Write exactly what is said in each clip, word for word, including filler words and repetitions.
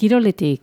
Kiroletik.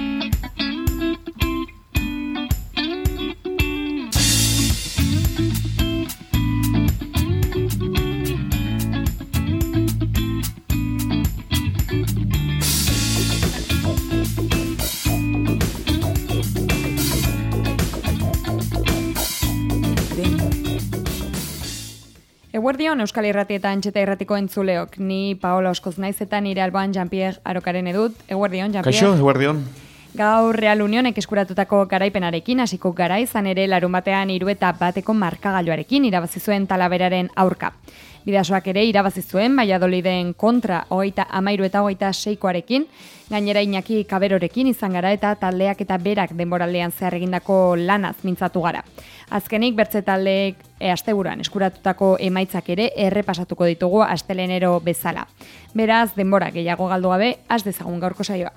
Eguerdion, Euskal Irrati eta Antxeta Irratiko entzuleok. Ni Paola Oskoz naiz eta nire alboan Jean-Pierre Arokaren edut. Eguerdion, Jean-Pierre. Kaixo, eguerdion. Gaur Real Unionek eskuratutako garaipenarekin hasiko gara izan ere larun batean hiru eta bateko markagailuarekin irabazi zuen Talaberaren aurka. Bidasoak ere irabazi zuen Valladoliden kontra hogeita hamairu eta hogeita seikoarekin, gainera Iñaki Kaberorekin izan gara eta taldeak eta berak denboraldean zehar egindako lanaz mintzatu gara. Azkenik bertze taldeek e, asteburuan eskuratutako emaitzak ere errepasatuko ditugu astelenero bezala. Beraz, denbora gehiago galdu gabe, has dezagun gaurko saioa.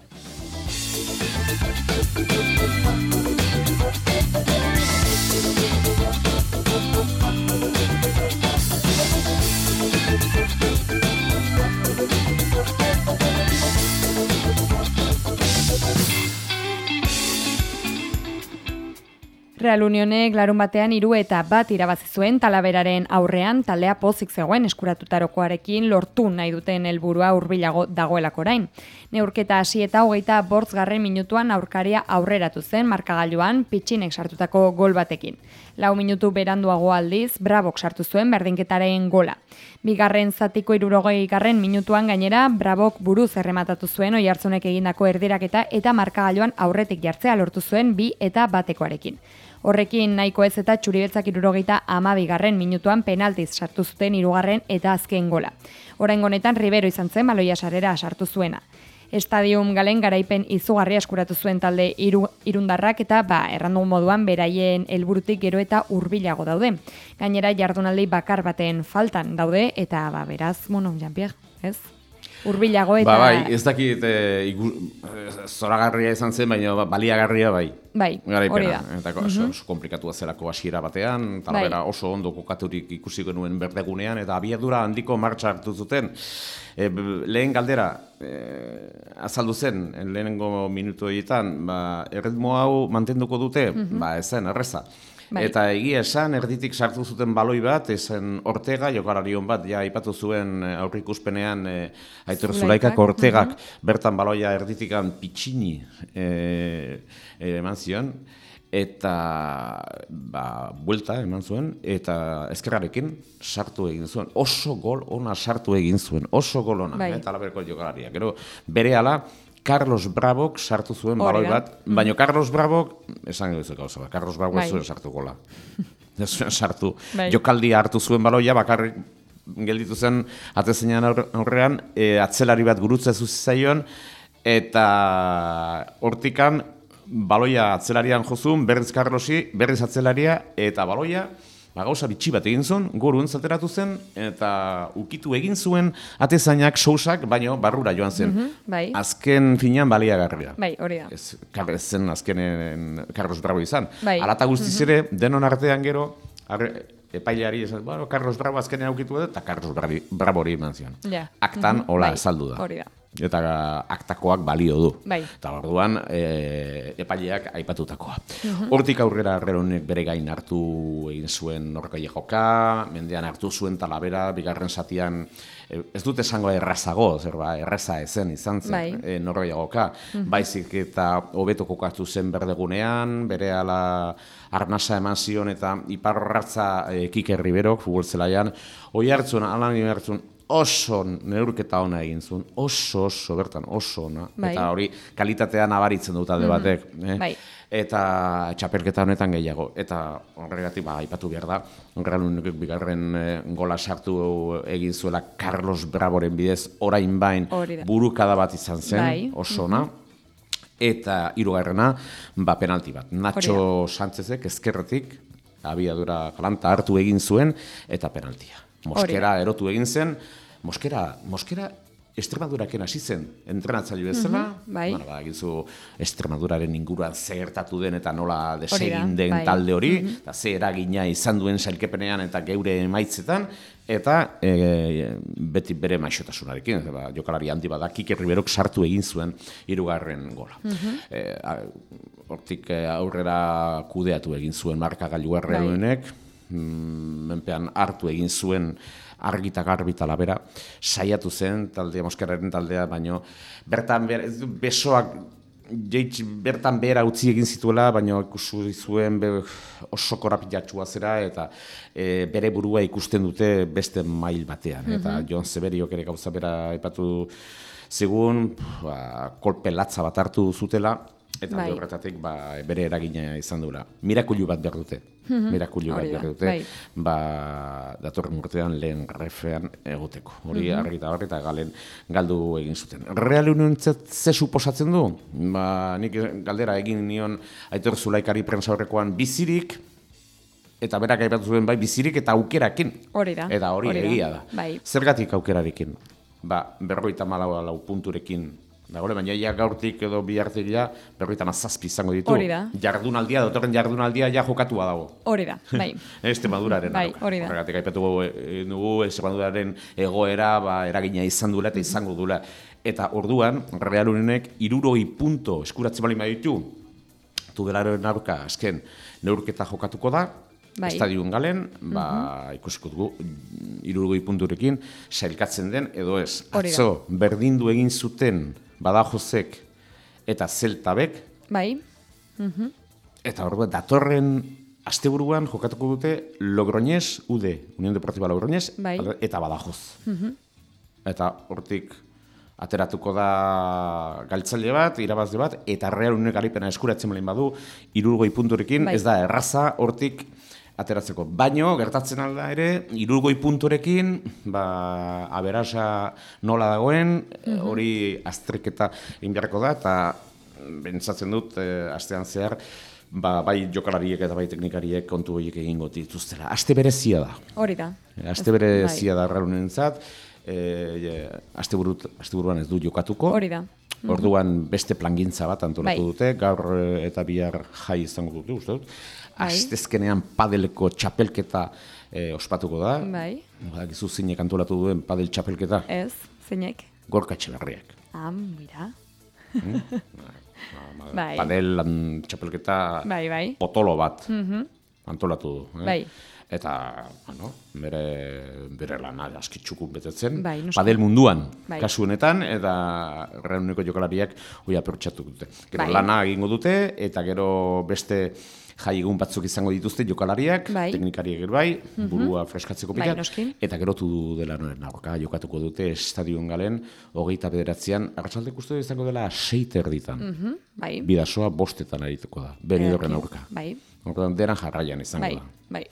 Real Unionek larun batean hiru eta bat irabazi zuen Talaberaren aurrean taldea pozik zegoen eskuratutarokoarekin lortu nahi duten helburua hurbilago dagoelako orain. Neurketa hasi eta hogeita bortzgarren minutuan aurkaria aurreratu zen markagailuan pitxinek sartutako gol batekin. Lau minutu beranduago aldiz, Brabok sartu zuen berdinketaren gola. Bigarren zatiko hirurogei garren minutuan gainera, Brabok buruz errematatu zuen Oiartzunek egindako erdiraketa eta markagailuan aurretik jartzea lortu zuen bi eta batekoarekin. Horrekin nahiko ez eta txuribeltzak hirurogeita hamabigarren minutuan penaltiz sartu zuten hirugarren eta azken gola. Oraingo honetan Ribero izan zen baloia sarera sartu zuena. Estadium Galen garaipen izugarria eskuratu zuen talde iru, irundarrak eta ba, errandu moduan beraien helburutik gero eta hurbilago daude. Gainera jardunaldi bakar baten faltan daude eta ba, beraz, bueno, Jean-Pierre, ez? Hurbilago eta... Ba, bai, ez dakit e, igu, e, zoragarria izan zen, baina baliagarria bai. Bai, hori da. Eta oso, oso komplikatua zelako hasiera batean, Talavera bai. Oso ondo kokaturik ikusi genuen berdegunean, eta abiadura handiko martxa hartu zuten. E, lehen galdera, e, azaldu zen, lehenengo minutu horietan, ba, erritmo hau mantenduko dute, mm-hmm. ba, ezen, erreza. Bai. Eta egia esan, erditik sartu zuten baloi bat, ezen Ortega, jokalarion bat, ja aipatu zuen aurrikuspenean e, Aitor Zulaikak Ortegak, uh-huh. bertan baloia erditikan pitxini e, e, eman zion, eta ba, buelta eman zuen, eta ezkerrarekin sartu egin zuen. Oso gol ona sartu egin zuen, oso gol ona, bai. Eta Talaberako jokalaria. Gero, berehala, Carlos Brabok sartu zuen baloi bat, mm. baina Carlos Brabok, esan edo gauza, Carlos Brabok ez zuen sartu gola. Ez zuen sartu. Bai. Jokaldia hartu zuen baloia, bakarrik gelditu zen atezenean aurrean, e, atzelari bat gurutza zuzizaion, eta hortikan baloia atzelarian jozun, berriz Carlosi, berriz atzelaria, eta baloia, ba, gauza bitxi bat egin zuen, gorun zateratu zen, eta ukitu egin zuen atezainak, sousak, baino barrura joan zen. Mm-hmm, bai. Azken finean baliagarria. Bai, hori da. Ez, ez zen azkenen Carlos Bravo izan. Bai. Alata guztiz ere, mm-hmm. denon artean gero, arre, epaileari esan, bueno, Carlos Bravo azkenean ukitu edo, eta Carlos Bravo hori eman zion. Ja. Aktan, mm-hmm, hola, bai. Ezaldu da. Hori da. Eta aktakoak balio du. Bai. Eta orduan e, epaileak aipatutakoa. Hortik aurrera Reronek bere gain hartu egin zuen norkaile joka, mendean hartu zuen Talavera, bigarren zatian, e, ez dut esango errazago, zer ba, erraza ezen izan zen, bai. e, norkaile joka, uh-huh. baizik eta hobeto kokatu zen berdegunean, bere ala arnasa eman zion eta iparratza e, Kike Riberok, futbol zelaian, hoi hartzun, alan hartzun, oso neurketa ona egin zuen, oso, oso, bertan, oso ona. Bai. Eta hori kalitatea nabaritzen dut alde batek. Mm-hmm. Eh? Bai. Eta txapelketa honetan gehiago. Eta horregatik, ba, aipatu behar da, Real Unionek bigarren eh, gola sartu egin zuela Carlos Bravoren bidez, orain bain burukada bat izan zen, bai. Oso ona. Mm-hmm. Eta hirugarrena, ba, penalti bat. Nacho Sánchezek ezkerretik, abiadura galanta hartu egin zuen, eta penaltia. Moskera erotu egin zen, Moskera, Moskera Extremaduraken hasi zen, entrenatzaile bezala, Mhm, bai. bueno, ba, egizu Extremaduraren inguruan zer gertatu den eta nola desegin Hori da, den bai. talde hori, eta ze eragina izan duen sailkepenean eta geure emaitzetan, eta e, beti bere maixotasunarekin, ba, jokalari handi bada, Kike Riberok sartu egin zuen hirugarren gola. E, a- hortik e, aurrera kudeatu egin zuen markagailu errealuenek, mm, menpean hartu egin zuen argita garbi eta labera, saiatu zen taldea, Moskerraren taldea, baino bertan ber, ez du besoak jeitsi, bertan behera utzi egin zituela, baino ikusi zuen be, oso korapilatxua zera eta e, bere burua ikusten dute beste mail batean. Eta Jon Zeberiok ere gauza bera aipatu zigun, ba, kolpe latza bat hartu zutela, eta Bai. alde horretatik ba, bere eragina izan duela. Mirakulu bat behar dute. Mirakulu bat Hori da, behar dute. bai. Ba, datorren urtean lehen refean egoteko. Hori argi eta barri eta galen galdu egin zuten. Real Unionentzat ze suposatzen du? Ba, nik galdera egin nion Aitor Zulaikari prensa horrekoan bizirik, eta berak aipatu zuen bai bizirik eta aukerakin. Hori da, Eta hori, hori da, egia da. bai. Zergatik aukerarekin? Ba, berroita malau lau punturekin dagoela, baina ja gaurtik edo bihartik ja berroita mazazpi izango ditu. Hori da. Jardunaldia, datorren jardunaldia ja jokatua dago. Hori da, bai. Extremaduraren Bai, aroka. hori da. Horregatik aipatu eh, dugu Extremaduraren egoera ba, eragina izan duela eta izango duela. Eta orduan, Real Unionek hirurogei punto eskuratzen bali baditu, Tudelaren aurka azken neurketa jokatuko da, Bai. Estadion galen, ba, ikusiko dugu, hirurogei punturekin sailkatzen den, edo ez. Hori da. Atzo, berdindu egin zuten Badajosek eta Zeltabek, Bai, eta orduan, datorren asteburuan jokatuko dute Logroñez, U D, Unión Deportiva Logroñez, Bai. eta Badajoz. Eta hortik ateratuko da galtzaile bat, irabazle bat, eta Real Unionek garipena eskuratzen baldin badu, hirurogei punturekin, Bai. ez da erraza hortik ateratzeko. Baino, gertatzen alda ere, hirurogei punturekin, ba, aberasa nola dagoen, hori azterketa egin beharko da, eta bentsatzen dut, eh, astean zehar, ba, bai jokalariek eta bai teknikariek kontu horiek egingo dituztela. Aste berezia da. hori da. Aste berezia da Real Unionentzat, e, asteburuan ez du jokatuko. Hori da. Orduan beste plangintza bat antolatu Bai. dute, gaur eh, eta bihar jai izango dute, uste dut. Bai. Astezkenean padeleko txapelketa eh, ospatuko da. Bai, Ba, gizu zeinek antolatu duen padel txapelketa, ez, zeinek. Gorka Etxeberriak. Ah, mira. Ba, Bai. Padel lan txapelketa Bai, bai. potolo bat antolatu du. Eh? Bai. Eta, bueno, bere, bere lana aski txukun betetzen. Bai, noski. Padel munduan, Bai. kasu honetan, eta Real Unioneko jokalariak hoi apertxatu dute. Gero Bai. lana egingo dute, eta gero beste jai egun batzuk izango dituzte jokalariak, Bai. teknikariek ere bai, burua freskatzeko Bai, pila, noski. eta gero tu dela noren aurka, jokatuko dute estadion galen, hogeita bederatzean, arratsaldeko uste dut izango dela seite erditan. Mhm, Bai. Bidasoa bostetan arituko da, Benidorren aurka. Bai, Orduan, deran jarraian izango bai, da. bai.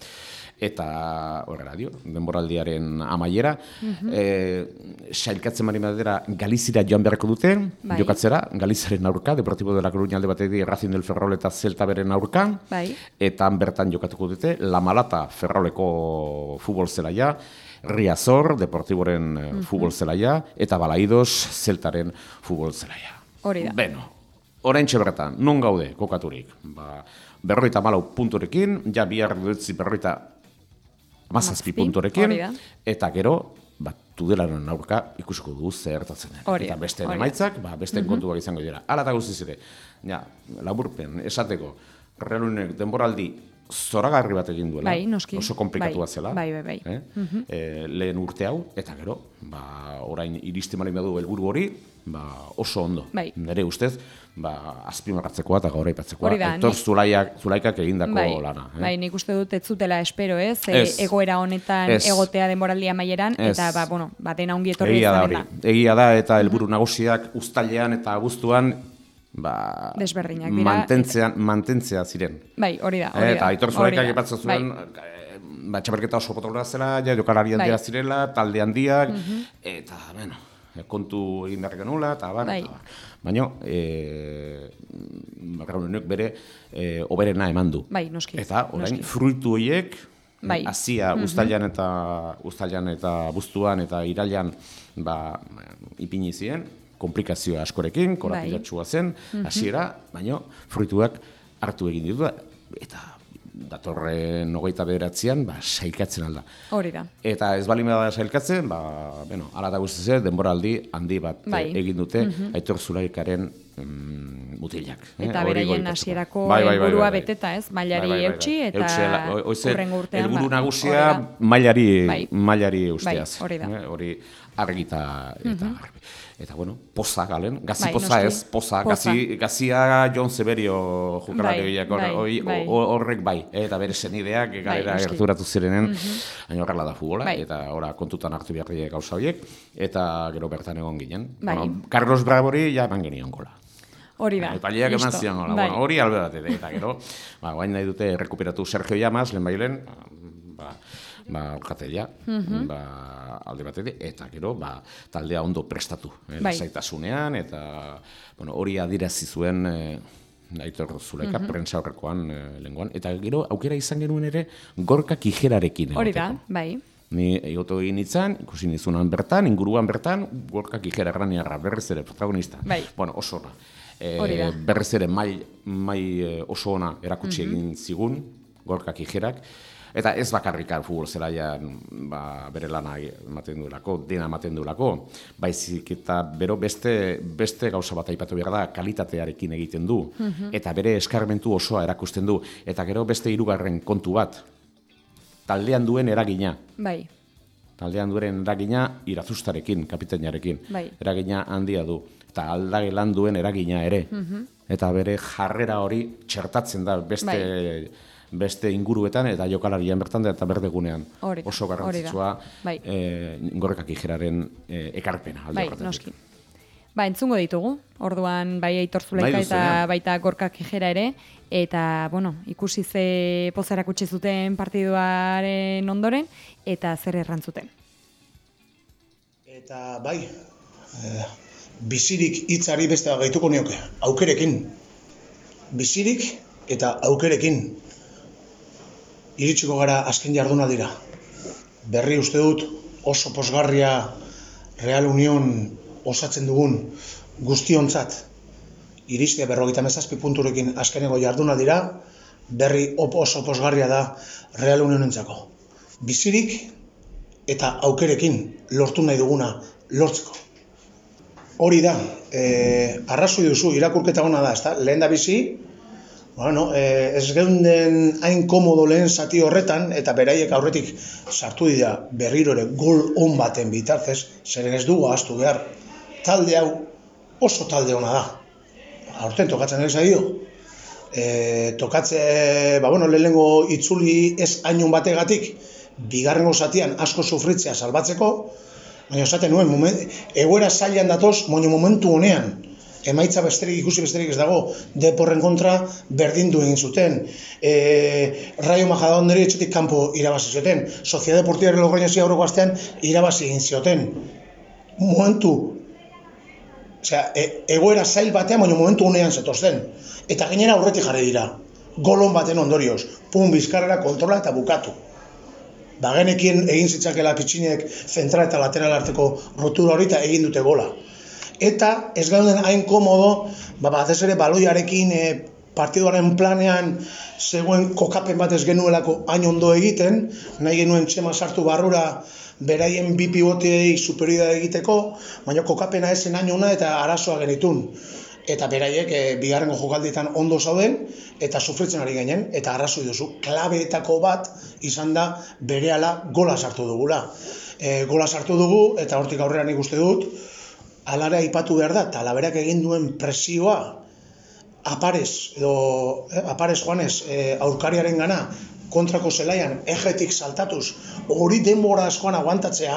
Eta horrela dio, denboraldiaren amaiera, e, sailkatzen mari madera Galizira joan beharko dute, Bai. jokatzera, Galizaren aurka, Deportivo de la Coruña alde batetik, Racing del Ferrol eta Celta beren aurka, Bai. eta han bertan jokatuko dute, La Malata Ferroleko futbol zelaia, Riazor, Deportiboren uh futbol zelaia, eta Balaidos Celtaren futbol zelaia. Hori da. Beno, oraintxe bertan, non gaude kokaturik? Ba, berroita malau punturekin, ja bihar dutzi berroita amazazpi Hamazazpi, punturekin, hori da. eta gero, ba, Tudelaren aurka ikusiko dugu zertatzen den. Hori Eta da, beste hori da. emaitzak, ba, beste kontuak izango dira. Hala eta guztiz ere, ja, laburpen, esateko, Real Unionek denboraldi zoragarri bat egin duela, Bai, noski. oso komplikatua Bai, zela, bai, bai, bai. eh? Eh, lehen urte hau, eta gero, ba, orain iristen bali badu helburu hori, ba, oso ondo. Bai. Nere ustez, ba, azpimarratzekoa eta gaur aipatzekoa. Hori da, Aitor nik- Zulaiak, Zulaikak egindako Bai, lana. Eh? bai, nik uste dut ez zutela espero, ez? E, Ez. egoera honetan Ez. egotea denboraldia maieran, Ez. eta, ba, bueno, ba, dena ongi etorri Egia da izanen hori. da. Egia da eta helburu nagusiak uztailean eta abuztuan ba, Desberdinak dira. mantentzean, mantentzea ziren. Bai, hori da, Eh, hori eta da. Aitor hori Zulaikak da. aipatzen zuen, Bai, eh, ba, txapelketa oso potoloa zela, ja, jokalari handia Bai. zirela, talde handiak, eta, bueno, kontu egin behar genula, eta bar, Bai. eta bar. Baina, e, bere e, oberena eman du. bai, noski. Eta, orain, noski. fruitu horiek, bai. Hasia uztailan eta uztailan eta abuztuan eta irailean ba ipini ziren, komplikazio askorekin, korapilatsua zen, hasiera, baina fruituak hartu egin ditu eta datorren hogeita bederatzean ba, sailkatzen alda. Hori da. Eta ez bali da sailkatzen, ba, bueno, ala da guztiz denboraldi handi bat bai. egin dute mm-hmm. Aitor Zulaikaren mm, mutilak. Eta eh? Beraien hasierako bai, bai, helburua bai, bai, bai. Beteta, ez? Mailari bai, bai, bai, eutxi eta hurrengo urtean. Helburu nagusia mailari, bai. mailari usteaz. Bai, hori da. Eh? Hori argita eta mm-hmm. garbi. Eta bueno, poza galen, gazi bai, poza noski. ez, poza, poza. Gazi, gazia Jon Severio jokalariak bai, bai, bai. horrek bai, eta bere senideak galera bai, gerturatu zirenen, mm-hmm. horrela da futbola, bai. Eta ora kontutan hartu behar dira gauza horiek, eta gero bertan egon ginen. Bai. Bueno, Carlos Bravori ja eman genion gola. Hori da. Epaileak eman zion gola, bai. Bueno, hori albe bat, eta gero, ba, guain nahi dute rekuperatu Sergio Llamas, lehen bailen, ba, ba, orkatela, mm-hmm. ba, alde batetik, eta gero, ba, taldea ondo prestatu, eh, bai. Zaitasunean, eta, bueno, hori adirazi zuen, eh, Aitor Zulaika, mm-hmm. prentsa horrekoan eh, lenguan, eta gero, aukera izan genuen ere, Gorka Kijerarekin. Hori da, bai. Ni egoto egin nintzen, ikusi nizunan bertan, inguruan bertan, Gorka Kijera graniarra, berriz ere protagonista. Bai. Bueno, oso ona. E, berriz ere mai, mai oso ona erakutsi mm-hmm. egin zigun, Gorka Kijerak, eta ez bakarrikar futbol zelaian ba, bere lana ematen duelako, dena ematen duelako, baizik eta bero beste, beste gauza bat aipatu behar da, kalitatearekin egiten du, mm-hmm. eta bere eskarmentu osoa erakusten du, eta gero beste hirugarren kontu bat, taldean duen eragina. Bai. Taldean duen eragina Irazustarekin, kapitainarekin, bai. Eragina handia du. Eta aldagelan duen eragina ere. Mm-hmm. Eta bere jarrera hori txertatzen da beste, bai. Beste inguruetan eta jokalarian bertan eta berdegunean. Hori, oso garrantzitsua bai. e, Gorka Kijeraren e, ekarpena. Bai, noski. Ba, entzungo ditugu, orduan bai Aitor Zulaika eta ja. Baita Gorka Kijera ere, eta, bueno, ikusi ze pozarak utzi zuten partiduaren ondoren, eta zer errantzuten. Eta bai, eh, bizirik hitzari beste gaituko nioke, aukerekin. Bizirik eta aukerekin. Iritsiko gara azken jardunaldira. Berri uste dut oso posgarria Real Union osatzen dugun guztiontzat. Iristea berrogeita hamazazpi punturekin azkeneko jardunaldira, berri oso posgarria da Real Unionentzako. Bizirik eta aukerekin lortu nahi duguna lortzeko. Hori da, eh, arrazoi duzu, irakurketa gona da, ezta? Lehen da bizi, bueno, eh, ez geunden hain komodo lehen zati horretan, eta beraiek aurretik sartu dira berriro ere gol on baten bitartez, zeren ez dugu ahaztu behar. Talde hau oso talde ona da. Aurten tokatzen ere zaio. E, tokatze, ba bueno, lehenengo itzuli ez hainun bategatik, bigarrengo zatian asko sufritzea salbatzeko, baina esaten nuen, moment, egoera zailan datoz, baina momentu honean, emaitza besterik ikusi besterik ez dago, Deporren kontra berdindu egin zuten, e, Rayo Majadahonda etxetik kanpo irabazi zuten, Sociedad Deportiva Logroñesi aurreko astean irabazi egin zioten. Momentu, osea, e, egoera zail batean, baina momentu honean zetozten. Eta gainera aurretik jarri dira. Golon baten ondorioz, pun bizkarrera kontrola eta bukatu. Bagenekien egin zitzakela pitxinek zentral eta lateral arteko rotura hori eta egin dute gola. Eta ez gauden hain komodo, ba, batez ere baloiarekin e, partiduaren planean zegoen kokapen bat ez genuelako hain ondo egiten, nahi genuen Txema sartu barrura beraien bi pibotei superioridade egiteko, baina kokapena esen hain ona eta arazoa genitun. Eta beraiek e, bigarrengo jokaldietan ondo zauden eta sufritzen ari ginen, eta arrazoi duzu, klabeetako bat izan da berehala gola sartu dugula. E, gola sartu dugu eta hortik aurrera nik uste dut, alare aipatu behar da, eta alaberak egin duen presioa, aparez, edo, eh, aparez joanez, eh, aurkariaren gana, kontrako zelaian, ejetik saltatuz, hori denbora askoan aguantatzea,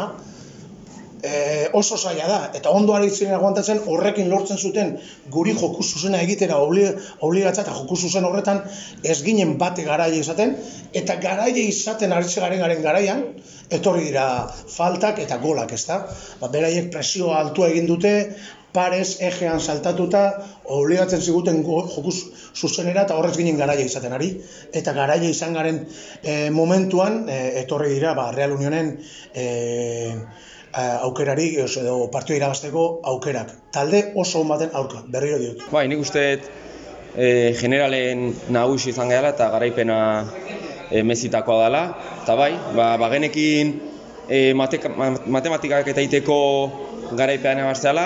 eh, oso zaila da, eta ondo aritzen aguantatzen, horrekin lortzen zuten guri joku zuzena egitera obligatza, eta joku zuzen horretan ez ginen bate garaia izaten, eta garaia izaten aritze garen garen garaian, etorri dira faltak eta golak, ezta? Ba, beraiek presioa altua egin dute, parez ejean saltatuta, obligatzen ziguten joku zuzenera eta horrez ginen garaia izaten ari. Eta garaia izan garen e, momentuan, e, etorri dira ba, Real Unionen e, aukerari, edo partioa irabazteko aukerak. Talde oso on baten aurka, berriro diot. Bai, nik uste e, generalen nagusi izan gehala eta garaipena e, mezitakoa dela. Eta bai, ba, bagenekin e, mateka, matematikak eta iteko garaipean ebarzela,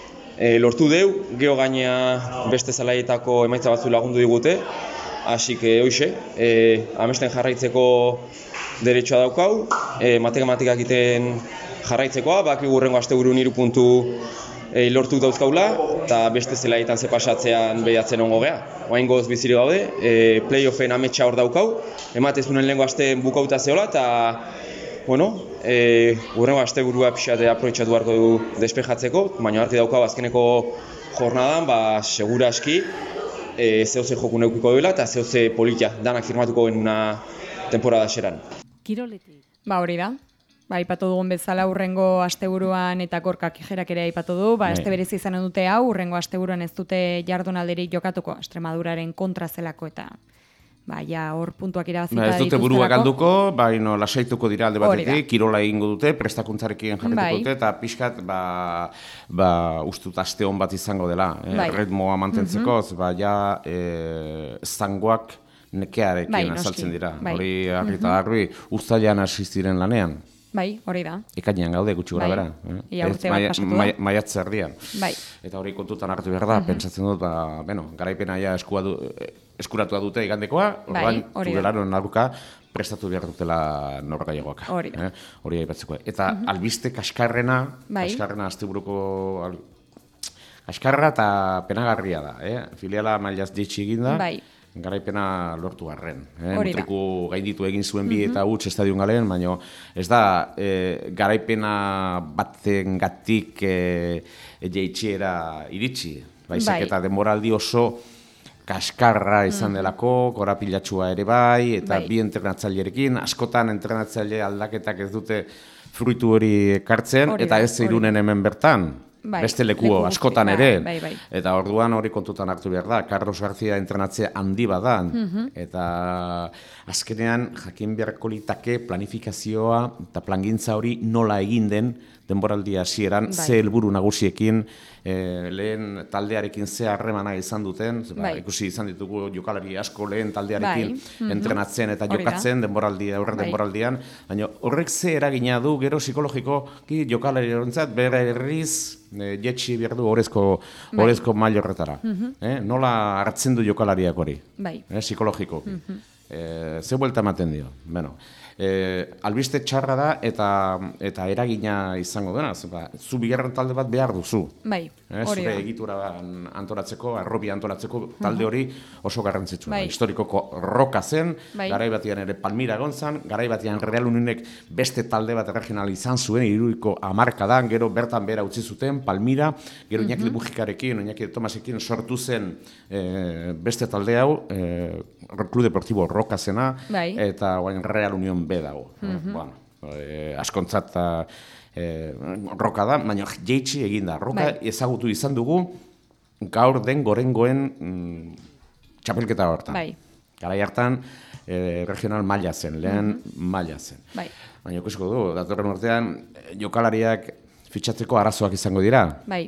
e, lortu deu, geho gainea beste zelaietako emaitza batzu lagundu digute, hasi que hoxe, e, amesten jarraitzeko deretsua daukau, e, matematikak egiten jarraitzekoa, baki gurrengo asteburun hiru puntu e, lortu dauzkaula, eta beste zelaietan ze pasatzean behiatzen ongo geha. Oaingoz biziri gaude, e, playoffen ametsa hor daukau, ematezunen lehenko asteen bukauta zehola, eta bueno, e, gurrengo asteburua pixate aprobetxatu beharko du despejatzeko, baina argi daukau azkeneko jornadan, ba, segura aski, e, zehose joku neukiko duela, eta zehose politia danak firmatuko genuna temporada xeran. Kiroletik. Ba hori da. Ba, aipatu dugun bezala urrengo asteburuan eta Gorkak Ijerak ere aipatu du, ba, este berezi izan dute hau, urrengo asteburuan ez dute jardunaldirik jokatuko Extremaduraren kontra zelako eta ba, ja, hor puntuak irabazita dituztelako. Ez dute burua galduko, baino lasaituko dira alde batetik, kirola egingo dute, prestakuntzarekin jarrituko bai. Dute, eta pixkat, ba, ba, ustut aste hon bat izango dela, eh, bai. Ritmoa mantentzeko, mm-hmm. ba, ja, eh, zangoak nekearekin bai, azaltzen dira. Bai. Hori, argi eta garbi, uztailean hasi ziren lanean. Bai, hori da. Ekainean gaude gutxi gora bera. Eh? Ia urte bat pasatu da. Maiatze erdian. Bai. Eta hori kontutan hartu behar da, uh-huh. Pentsatzen dut, ba, bueno, garaipena ja du, eskuratua dute igandekoa, bai, hori da. Tudelaren aurka prestatu behar dutela norgaiagoak. Hori da. Eh? Hori aipatzeko. Eta uh-huh. albiste kaskarrena, bai. kaskarrena asteburuko al... kaskarra eta penagarria da. Eh? Filiala mailaz jetxi eginda. Bai. Garaipena lortu arren. Eh? Mutriku gainditu egin zuen bi eta huts estadion galen, baina ez da eh, garaipena baten gatik eh, jeitxiera iritsi. Baizak bai. Eta denboraldi oso kaskarra izan delako, korapilatxua ere bai, eta bai. Bi entrenatzailerekin, askotan entrenatzaile aldaketak ez dute fruitu hori ekartzen, hori eta ez irunen hemen bertan. Bai, beste leku askotan ere, bai, bai, bai. Eta orduan hori kontutan hartu behar da, Carlos García entrenatzea handi badan, uh-huh. Eta azkenean jakin beharko litake planifikazioa eta plangintza hori nola egin den denboraldi hasieran, bai. Ze helburu nagusiekin, e, lehen taldearekin ze harremana izan duten, bai. Ba, ikusi izan ditugu jokalari asko lehen taldearekin bai. Entrenatzen eta jokatzen denboraldia, aurre bai. Denboraldian, baina horrek ze eragina du gero psikologikoki jokalari horrentzat berriz e, jetxi behar du horrezko, bai. Horrezko mail horretara. Uh-huh. Eh? Nola hartzen du jokalariak hori, bai. Eh, psikologikoki. Uh-huh. E, ze buelta ematen dio, bueno. E, albiste txarra da eta eta eragina izango dena, ba, zu bigarren talde bat behar duzu. Bai, eh, hori da. Zure egitura antolatzeko, arrobia antolatzeko talde hori oso garrantzitsua. Bai. Historikoko roka zen, bai. Garai batean ere Palmira gontzan, garai batean Real Unionek beste talde bat regional izan zuen, hiruiko hamarkadan, gero bertan bera utzi zuten, Palmira, gero Iñaki uh-huh. Bujikarekin, Iñaki Tomasekin sortu zen e, beste talde hau, e, Club Deportivo Roka zena, bai. Eta guain Real Union B dago. Uh-huh. Bueno, eh, askontzat eh, roka da, baina jeitsi egin da. Roka bai. Ezagutu izan dugu gaur den gorengoen mm, txapelketa hortan. Bai. Garai hartan eh, regional maila zen, lehen uh-huh. maila zen. Bai. Baina ikusiko du, datorren urtean jokalariak fitxatzeko arazoak izango dira. Bai.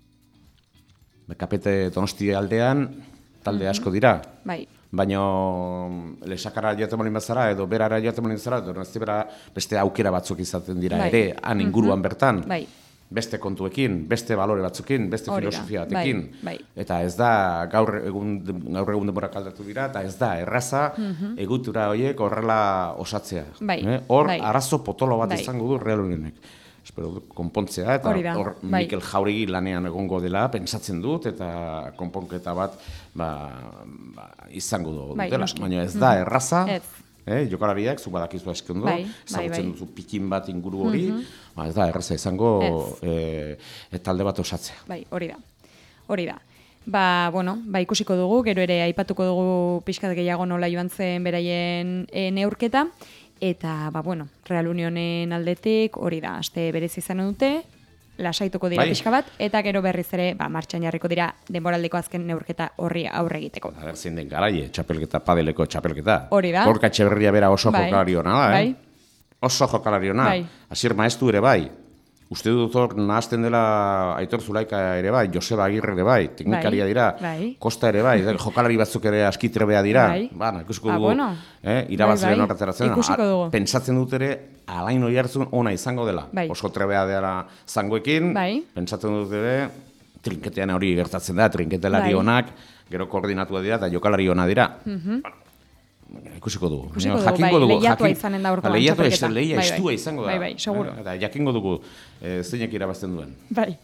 Kapete Donosti aldean talde uh-huh. asko dira. Bai. Baina lesakara joaten molin bazara, edo berara joaten molin bazara, edo beste aukera batzuk izaten dira bai. Ere, han inguruan mm-hmm. bertan, bai. Beste kontuekin, beste balore batzukin, beste Orida. Filosofia batekin. Bai. Bai. Eta ez da, gaur egun, gaur egun denborak aldatu dira, eta ez da, erraza mm-hmm. egutura horiek horrela osatzea. Bai. Eh? Hor, bai. Arazo potolo bat bai. Izango du Real Unionek. Espero konpontzea, eta hor bai. Mikel Jauregi lanean egongo dela, pentsatzen dut, eta konponketa bat ba, ba, izango du bai, dela. Baina ez da, erraza, eh, jokalariak, zu badakizu aski ondo, bai, ezagutzen bai, bai. Duzu pikin bat inguru hori, mm-hmm. ba, ez da, erraza izango e, talde bat osatzea. Bai, hori da, hori da. Ba, bueno, ba, ikusiko dugu, gero ere aipatuko dugu pixkat gehiago nola joan zen beraien e, neurketa, eta, ba, bueno, Real Unionen aldetik, hori da, aste berezi izan dute, lasaituko dira Bai. pixka bat, eta gero berriz ere ba, martxan jarriko dira denboraldeko azken neurketa horri aurre egiteko. A ber, zein den garaie, txapelketa, padeleko txapelketa. Hori da. Gorka Etxeberria bera oso Bai. jokalari ona da, eh? Bai. Oso jokalari ona. Bai. Asier Maestu ere bai. Uste dut hor nahazten dela Aitor Zulaika ere bai, Joseba Agirre ere bai, teknikaria Bai, dira, bai. Kosta ere bai, jokalari batzuk ere askitrebea dira. Bai. Ba, ikusiko Ah, dugu, bueno. eh, irabazleen Bai, bai. horretaratzen. Ikusiko dugu. Pentsatzen dut ere, Alain Oiartzun ona izango dela. Bai. Oso trebea dela zangoekin, Bai. pentsatzen dut ere, trinketean hori gertatzen da, trinketelari Bai. onak, gero koordinatua dira eta jokalari ona dira. Bueno, ikusiko dugu. Ikusiko Baina dugu, jakingo bai, dugu, lehiatua jakin- izanen da gaurkoan Ba, lehiatua txapelketa. ez, lehia Bai, bai. estua izango da. Bai, bai, seguro. Eh, Eta jakingo dugu eh, zeinek irabazten duen. Bai.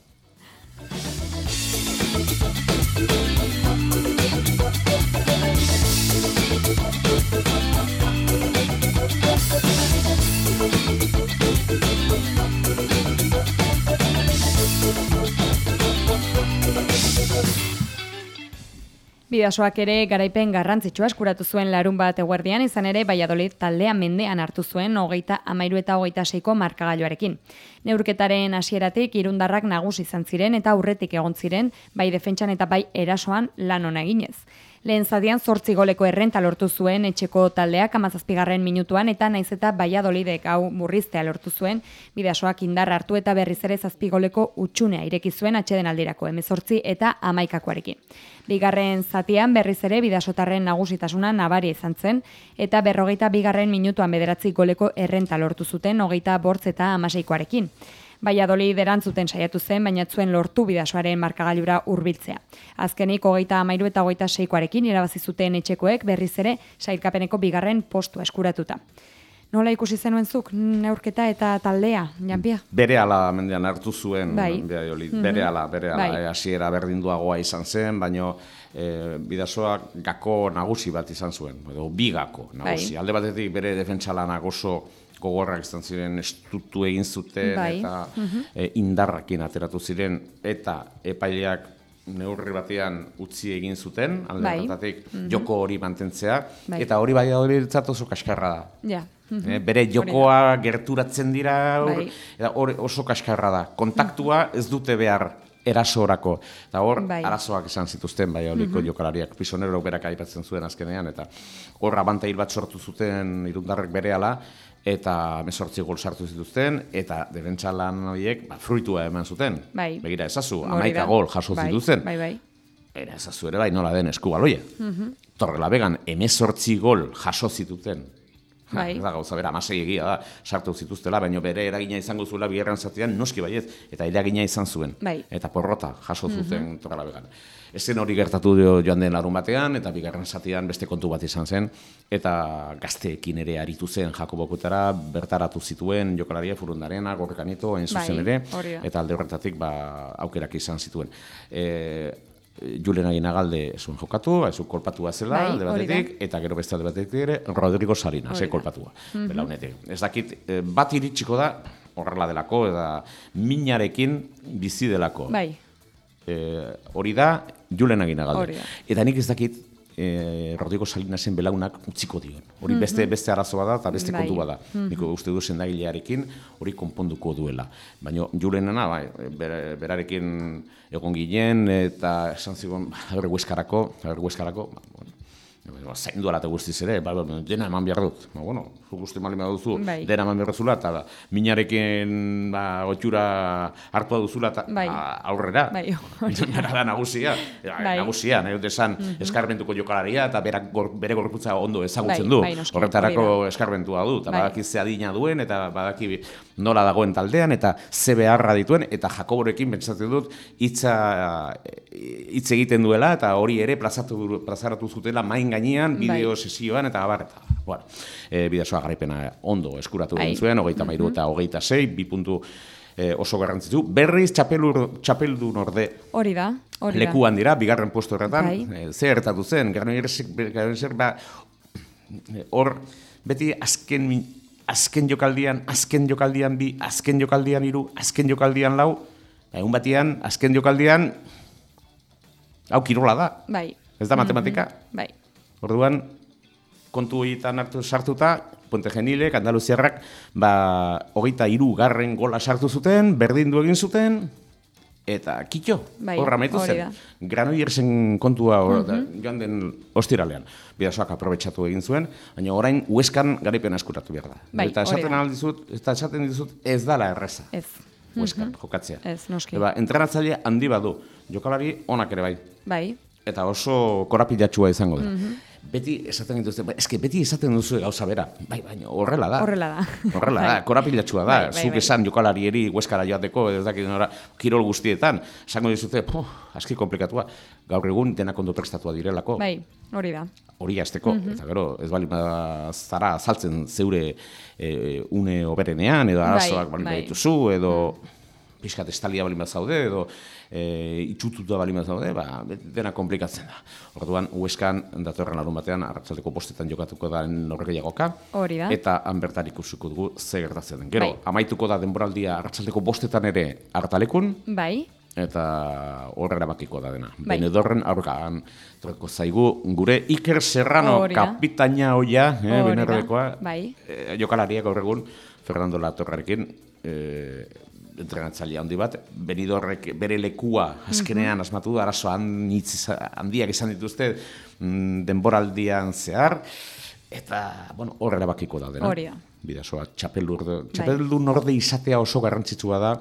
Bidasoak ere garaipen garrantzitsua eskuratu zuen larun bat eguerdian, izan ere Valladolid taldea mendean hartu zuen hogeita amairu eta hogeita seiko markagailuarekin. Neurketaren hasieratik irundarrak nagusi izan ziren eta aurretik egon ziren, bai defentsan eta bai erasoan lan ona eginez. Lehen zadian zortzi goleko errenta lortu zuen etxeko taldeak hamazazpigarren minutuan eta naiz eta Valladolidek hau murriztea lortu zuen, Bidasoak indar hartu eta berriz ere zazpi goleko utxunea ireki zuen atsedenaldirako hemezortzi eta hamaikakoarekin. Bigarren zatian berriz ere Bidasotarren nagusitasuna nabaria izan zen eta berrogeita bigarren minutuan bederatzi goleko errenta lortu zuten hogeita bortz eta hamaseikoarekin. Valladolid erantzuten saiatu zen, baina ez zuen lortu Bidasoaren markagailura hurbiltzea. Azkenik hogeita hamairu eta hogeita seikoarekin irabazi zuten etxekoek berriz ere sailkapeneko bigarren postua eskuratuta. Nola ikusi zenuen zuk neurketa eta taldea, Janpia? Bere ala mendean hartu zuen, Bai. Valladolid, bere ala, bere ala, Bai. eh, hasiera berdinduagoa izan zen, baino eh, Bidasoak gako nagusi bat izan zuen, edo bi gako nagusi. Bai. Alde batetik bere defentsa lanak oso gogorrak izan ziren, estutu egin zuten, Bai. eta eh, indarrakin ateratu ziren, eta epaileak neurri batean utzi egin zuten, alde Bai. batetik joko hori mantentzea, Bai. eta hori Valladolidentzat oso kaskarra da. Ja. Eh, bere jokoa gerturatzen dira, hor, Bai. eta hor oso kaskarra da. Kontaktua ez dute behar erasorako. Eta hor, Bai. arazoak izan zituzten, bai, oliko jokalariak. Pisonero berak aipatzen zuen azkenean, eta hor abantail bat sortu zuten irundarrek berehala, eta hemezortzi gol sartu zituzten, eta defentsa lan horiek ba, fruitua eman zuten. Bai. Begira, ezazu, Hori hamaika da. gol jaso Bai, zituzten. Bai, bai. Era ezazu ere bai, nola den eskubaloia. Torrelabegan, hemezortzi gol jaso zituten. Bai. Ha, da gauza bera, amasei egia da, sartu zituztela, baina bere eragina izango zuela bigarren zatian, noski baiet, eta eragina izan zuen. Bai. Eta porrota jaso zuten Torrelabegan. Ezen hori gertatu dio joan den larun batean, eta bigarren zatian beste kontu bat izan zen, eta gazteekin ere aritu zen Jakobokutara, bertaratu zituen jokalaria Furundarena, Gorka Nieto, hain zuzen Bai, ere, hori da. eta alde horretatik ba, aukerak izan zituen. E, Julen Aginagalde zuen jokatu, ezun kolpatua zela, Bai, alde hori da. batetik, eta gero beste alde batetik ere, Rodrigo Salinas, Hori eh, da. kolpatua, belaunetik. Ez dakit, eh, bat iritsiko da, horrela delako, eta minarekin bizi delako. Bai. Eh, hori da, Julen Aginagalde. Hori da. Eta nik ez dakit, eh, Rodrigo Salinasen belaunak utziko dion. Hori beste beste arazoa da, eta beste Bai. kontu bada. Nik uste du sendagilearekin hori konponduko duela. Baina Julenena, bai, ber- berarekin egon ginen, eta esan zigon, haber hueskarako, haber hueskarako, ba, bueno, zaindu ala eta guztiz ere, ba, ba, dena eman behar dut. Ba, bueno, zuk uste mali duzu, Bai. dena eman behar duzula, eta ba, minarekin ba, otxura hartua duzula, eta Bai. ba, aurrera. Bai, hori Bera da nagusia, Bai. nagusia, nahi dut esan, eskarmentuko jokalaria, eta berak gor, bere gorputza ondo ezagutzen Bai, du. bai, noski, Horretarako hori eskarmentua du, eta Bai. badaki ze adina duen, eta badaki nola dagoen taldean, eta ze beharra dituen, eta Jakoborekin pentsatzen dut hitza hitz egiten duela, eta hori ere plazatu, plazaratu zutela main gainean, bideo sesioan, eta abar, eta, bueno, e, Bidasoa garaipena ondo eskuratu Bai. egin zuen, hogeita mairu eta hogeita sei, bi puntu e, oso garrantzitsu. Berriz txapelur, txapeldun orde Hori da. Hori da. lekuan dira, bigarren postu horretan, Bai. e, ze gertatu zen, Granollers ba, hor, beti azken, min- azken jokaldian, azken jokaldian bi, azken jokaldian hiru, azken jokaldian lau, egun batean, azken jokaldian, hau kirola da, Bai. ez da matematika. Bai. Orduan, kontu horietan hartu sartuta, Puente Genilek, Andaluziarrak, ba, hogeita hiru garren gola sartu zuten, berdindu egin zuten, eta kitxo, Bai, horra amaitu hori zen. da. Granoillersen kontua hor, da, joan den ostiralean. Bidasoak aprobetxatu egin zuen, baina orain Hueskan garaipena eskuratu behar da. Bai, eta hori esaten da. aldizut, eta esaten dizut ez dala erreza. Ez. Hueskan jokatzea. Ez, noski. Eba, entrenatzaile handi badu, jokalari onak ere bai. Bai. Eta oso korapilatxua izango da. Beti esaten dituzte, ba, eske beti esaten duzu gauza bera. Bai, baina horrela da. Horrela da. Horrela da, Bai. korapilatxua da. Bai, bai, Zuk bai. esan jokalarieri Hueskara joateko, ez dakit nora, kirol guztietan, esango dizute, puh, aski komplikatua. Gaur egun denak ondo prestatua direlako. Bai, hori da. Hori azteko, eta gero, ez bali zara azaltzen zeure e, une oberenean, edo Bai, arazoak bali bai. dituzu, edo pixkat estalia bali zaude, edo e, itxututa bali zaude, ba, dena komplikatzen da. Orduan, Hueskan datorren larun batean, arratsaldeko bostetan jokatuko da norgehiagoka, Hori da. eta han bertan ikusiko dugu ze gertatzen den. Gero, Bai. amaituko da denboraldia arratsaldeko bostetan ere hartalekun, Bai. eta horrela bakiko da dena. Bai. Benidorren aurkaan torko zaigu gure Iker Serrano Hori da. kapitaina hoia, eh, Hori da. Benerdekoa, Bai. eh, jokalariak gaur egun Fernando Latorrarekin eh, entrenatzaile handi bat, Benidorrek bere lekua azkenean asmatu da, arazo handitz iza- handiak izan dituzte mm, denboraldian zehar, eta, bueno, horrela bakiko da dena. Hori da. Bidasoa, txapeldun txapeldun orde izatea oso garrantzitsua da,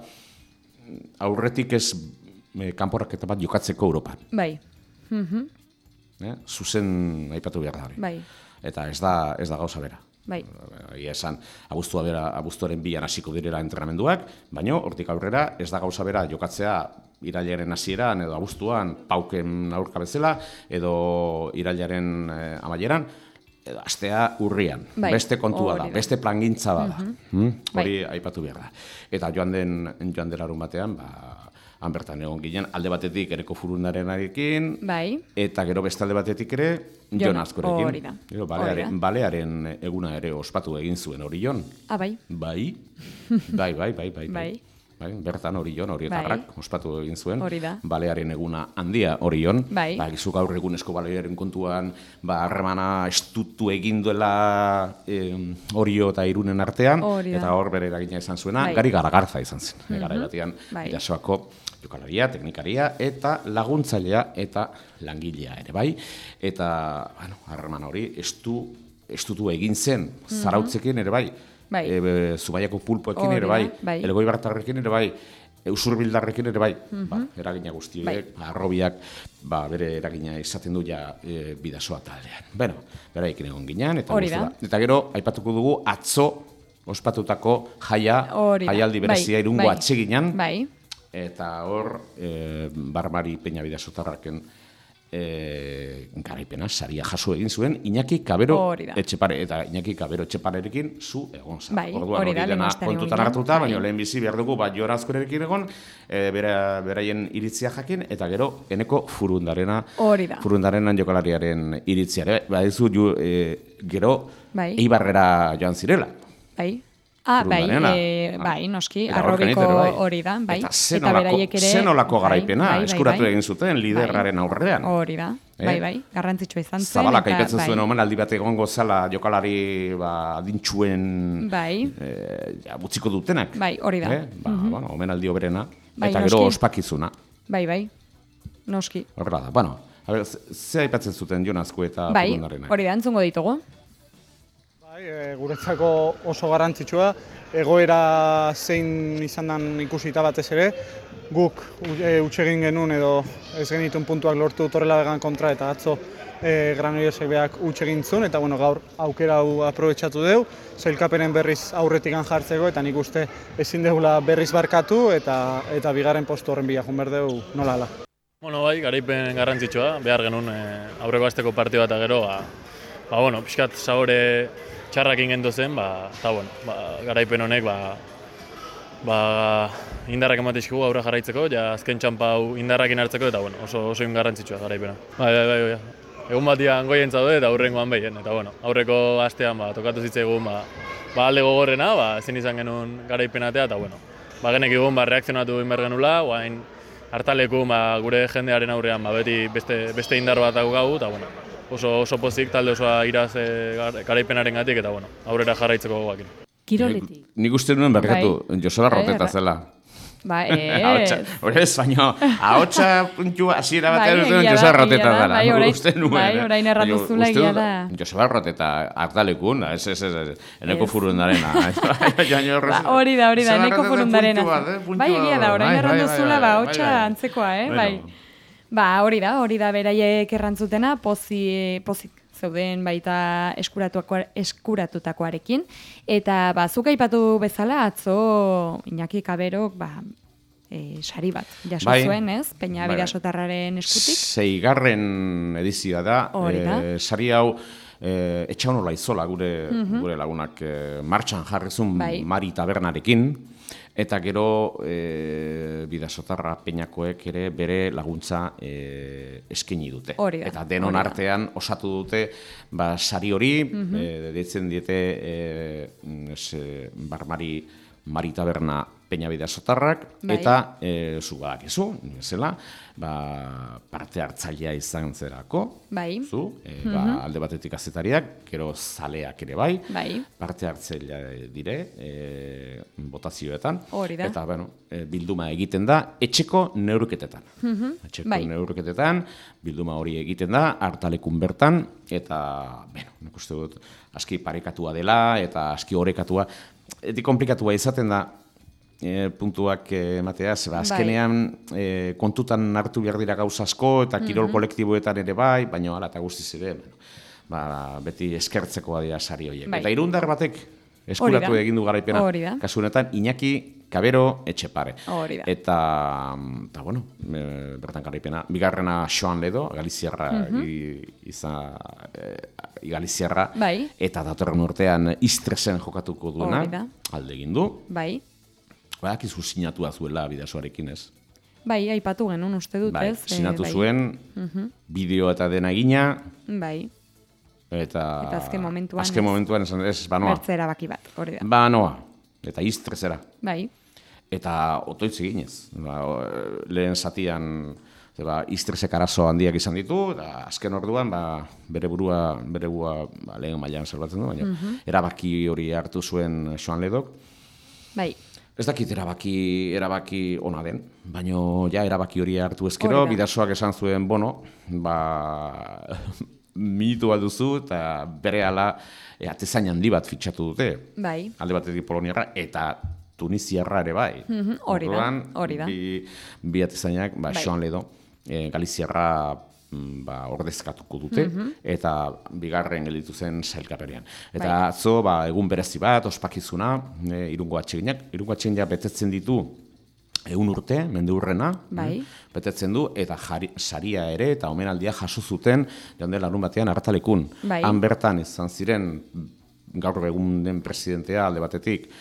aurretik ez e, kanporaketa bat jokatzeko Europan. Bai. Mhm. Eh? Zuzen aipatu behar da hori. Bai. Eta ez da, ez da gauza bera. Bai. Egia esan, abuztua bera, abuztuaren bian hasiko direla entrenamenduak, baina hortik aurrera ez da gauza bera jokatzea irailaren hasieran edo abuztuan pauken aurka bezala, edo irailaren eh, amaieran, edo astea urrian. Bai, Beste kontua da, hori da. beste plangintza bada. Mm? Bai. Hori aipatu behar da. Eta joan den, joan den larun batean, ba, han bertan egon ginen, alde batetik ereko furundarenarekin, Bai. eta gero beste alde batetik ere, Jon Jon Azkorekin. hori da. Gero, Hori balearen, da. balearen eguna ere ospatu egin zuen hori Jon. Ah, bai. Bai, bai, bai, bai, bai. Bai. Bai, bertan hori Jon, hori etarrak, ospatu egin zuen. Hori da. Balearen eguna handia hori Jon. Bai. Ba, gizu gaur egunezko balearen kontuan, ba, harremana estutu egin duela eh, Orio eta Irunen artean, Hori da. eta hor bere eragina izan zuena, Bai. Gari Garagarza izan zen. Mm Garai batean, Bai. Bidasoako jokalaria, teknikaria, eta laguntzailea, eta langilea ere, bai. Eta, bueno, harreman hori, estu, estutu egin zen, zarautzekin ere, bai. Bai. E, be, Zubaiako pulpoekin Hori ere, da, bai. bai. Elgoi bartarrekin ere, bai. Usurbildarrekin ere, bai. Ba, eragina guztiek, Bai. arrobiak, ba, bere eragina izaten du ja e, Bidasoa taldean. Bueno, beraiekin egon ginean, eta Hori da. guzti Eta gero, aipatuko dugu, atzo ospatutako jaia, Hori da. jaialdi berezia Bai, irungo bai. atseginan. Bai. Eta hor, e, Barbari Peña Bidasotarraken e, garaipena, saria jaso egin zuen, Iñaki Kabero Hori da. Etxepare, eta Iñaki Kabero Etxeparerekin zu egon zara. Bai, Orduan, hori da, dena lehen astean kontutan egon hartuta, ginen, baina bai. lehen bizi behar dugu, bat Jon Azkorekin egon, e, bera, beraien iritzia jakin, eta gero, eneko furundarena, Hori da. furundarenan jokalariaren iritziare. Ba, ez du, ju, e, gero, Bai. Eibarrera joan zirela. Bai. Ah, bai, Furundarena. e, bai, noski, Eta arrobiko Horkenit ere bai. hori da, bai. Eta zenolako, beraiek ere... zenolako bai, garaipena, bai, bai, eskuratu bai. egin zuten liderraren aurrean. Hori da, Eh? bai, bai, garrantzitsua izan zen. Zabalak eta, aipatzen bai, zuen omen aldi bat egongo zala jokalari ba, adintxuen Bai, eh, ja, utziko dutenak. bai, hori da. Eh? Ba, bueno, omen aldi oberena. Bai, eta gero noski. ospakizuna. Bai, bai, noski. Horrela da. Bueno, a ber, ze- ze aipatzen zuten Jon Azkue eta Bai, Furundarenak? hori da, entzungo ditugu. Bai, e, guretzako oso garrantzitsua, egoera zein izan den ikusita batez ere, guk e, utxe egin genuen edo ez genitun puntuak lortu Torrelavega kontra eta atzo e, Granoillersek beak utxe egin zuen, eta bueno, gaur aukera hau aprobetxatu deu, zailkapenen berriz aurretikan jartzeko, eta nik uste ezin degula berriz barkatu eta eta bigarren postu horren bila jun berdeu nola ala. Bueno, bai, garaipen garrantzitsua, behar genuen e, aurreko asteko partida eta gero, ba, ba bueno, pixkat sabore txarrakin gento zen, ba, eta bueno, ba, garaipen honek, ba, ba, indarrak ematizkigu aurre jarraitzeko, ja azken txampa hau indarrakin hartzeko, eta bueno, oso, oso garrantzitsua garaipena. Bai, bai, bai, bai. Egun batian goien zaude eta aurrengoan behien, eta bueno, aurreko astean ba, tokatu zitzaigun, ba, ba alde gogorrena, ba, ezin izan genuen garaipenatea, eta bueno, ba, genek egun ba, reakzionatu egin behar genula, guain hartaleku ba, gure jendearen aurrean ba, beti beste, beste indar bat gau, eta bueno, oso, oso pozik talde osoa iraz e, garaipenaren gatik, eta bueno, aurrera jarraitzeko gogakin. Kiroletik. Nik uste nuen berkatu, Joseba Roteta zela. Ba, ez. Hore ez, baina, ahotsa puntua hasiera batean Bai, duen egia da, Joseba Roteta egia da, dela. bai, orain- Uste nuen, bai, eh? orain erratu Baina zula, uste egia dut, da. Joseba Roteta hartalekun, ez, ez, ez, ez, eneko Ez. furundarena. Ba, hori da, hori da, eneko forundarena. Bai, egia da, orain errandu zula, ba, hotxa antzekoa, eh, bai. Ba, hori da, hori da beraiek errantzutena, pozi, pozik zeuden baita eskuratuako- eskuratutakoarekin. Eta, ba, zuk aipatu bezala, atzo Iñaki Kaberok, ba, e, sari bat jaso Bai. zuen, ez? Peña Bai, bai. Bidasotarraren eskutik. Seigarren edizioa da, Hori da. eh, sari hau eh, Etxaunola Izola gure, gure lagunak eh, martxan jarrizun Bai. Mari Tabernarekin, eta gero e, Bidasotarra Peñakoek ere bere laguntza e, eskaini dute. Hori da, Eta denon hori da. artean osatu dute ba, sari hori, e, deitzen diete e, es, e, Barmari Mari Taberna Peña Bidasotarrak, Bai. eta e, zu badakizu, zela, ba, parte hartzailea izan zerako, Bai. zu, e, ba, alde batetik azetariak, gero zaleak ere bai, Bai. parte hartzailea dire, e, botazioetan, Hori da. eta bueno, e, bilduma egiten da etxeko neurketetan. Etxeko Bai. neurketetan, bilduma hori egiten da, hartalekun bertan, eta, bueno, nik uste dut, aski parekatua dela, eta aski orekatua, eti komplikatua izaten da, e, puntuak eh, ematea, zeba, azkenean e, kontutan hartu behar dira gauza asko, eta kirol kolektiboetan ere bai, baina hala eta guztiz ere, bueno, ba, beti eskertzekoa dira sari horiek. Bai. Eta irundar batek eskuratu Hori da. egin du garaipena, Hori da. kasu honetan Iñaki Kabero Etxepare. Hori da. Eta, eta bueno, e, bertan garaipena, bigarrena Xoan Ledo, Galiziarra i- izan, e, Galiziarra, Bai. eta datorren urtean Istresen jokatuko duena, Hori da. alde egin du. Bai. Badakizu sinatua zuela Bidasoarekin, ez? Bai, aipatu genuen uste dut, Bai, ez? Eh, sinatu bai. zuen, bideo eta dena egina, Bai. eta... Eta azken momentuan Azken ez. momentuan esan, ez, banoa. Bertze erabaki bat, hori da. Banoa. Eta Istrezera. Bai. Eta otoitz eginez. Ba, o- lehen zatian, ba, Istrezek arazo handiak izan ditu, eta azken orduan, ba, bere burua, bere burua ba, lehen mailan salbatzen du, baina erabaki hori hartu zuen Xoan Ledok. Bai. Ez dakit erabaki, erabaki ona den, baina ja erabaki hori hartu ezkero, Hori da. Bidasoak esan zuen, bueno, ba, militu alduzu, eta bere ala e, atezain handi bat fitxatu dute. Bai. Alde batetik Poloniarra, eta Tunisiarra ere bai. Mhm, hori da, Orduan, hori da. Bi, bi atezainak, ba, Bai. Xoan Ledo, e, Galiziarra mm, ba, ordezkatuko dute, Mhm. eta bigarren gelditu zen sailkaperean. Eta Bai. atzo, ba, egun berezi bat, ospakizuna, e, irungo atseginak, irungo atseginak betetzen ditu ehun urte, mendeurrena, Bai. mm, betetzen du, eta jari, saria ere, eta omenaldia jaso zuten, joan larun batean hartalekun. Bai. Han bertan izan ziren, gaur egun den presidentea alde batetik,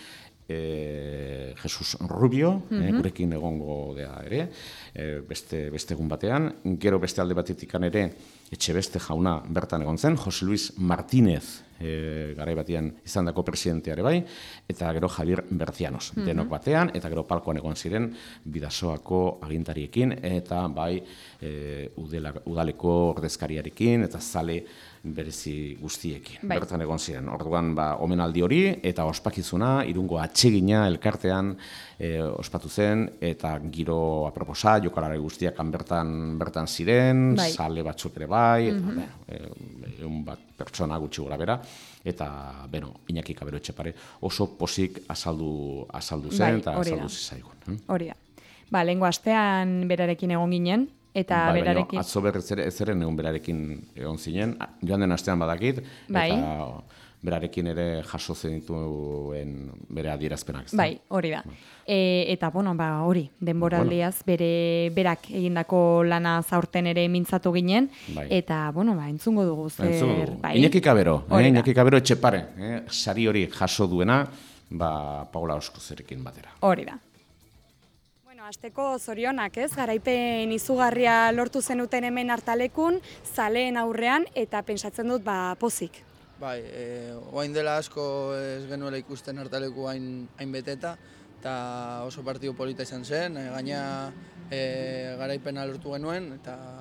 e, Jesus Rubio, eh, gurekin egongo da ere, e, beste, beste egun batean, gero beste alde batetikan ere, etxe beste jauna bertan egon zen, Jose Luis Martínez, e, garai batean izandako presidenteare bai, eta gero Javier Bercianos, denok batean, eta gero palkoan egon ziren Bidasoako agintariekin, eta bai e, udela, udaleko ordezkariarekin, eta zale berezi guztiekin. Bai. Bertan egon ziren. Orduan, ba, omenaldi hori, eta ospakizuna, irungo atsegina elkartean e, ospatu zen, eta giro aproposa, jokalari guztiak han bertan, bertan ziren, Bai. sale batzuk ere bai, eta, bueno, e, egun bat pertsona gutxi gora bera, eta, beno, Iñaki Kabero Etxepare oso posik azaldu, azaldu zen, Bai, eta hori da. azaldu zizaigun. hm? Hori da. Ba, lehengo astean berarekin egon ginen, eta Bai, baina berarekin... atzo berriz ere ez eren egun berarekin egon zinen, A- joan den astean badakit, Bai. eta berarekin ere jaso zenituen bere adierazpenak. ezta? Bai, hori da. E, eta, bueno, ba, hori, denboraldiaz, bere berak egindako lana zaurten ere mintzatu ginen, Bai. eta, bueno, ba, entzungo dugu zer, Entzungo dugu. bai. Iñaki Kabero, Hori eh? da. Iñaki Kabero Etxepare, eh? sari hori jaso duena, ba, Paula Oskozerekin batera. Hori da. Bueno, asteko zorionak, ez? Garaipen izugarria lortu zenuten hemen hartalekun, zaleen aurrean, eta pentsatzen dut, ba, pozik. Bai, e, oain dela asko ez genuela ikusten hartaleku hain, hain beteta, eta oso partidu polita izan zen, e, gaina e, garaipena lortu genuen, eta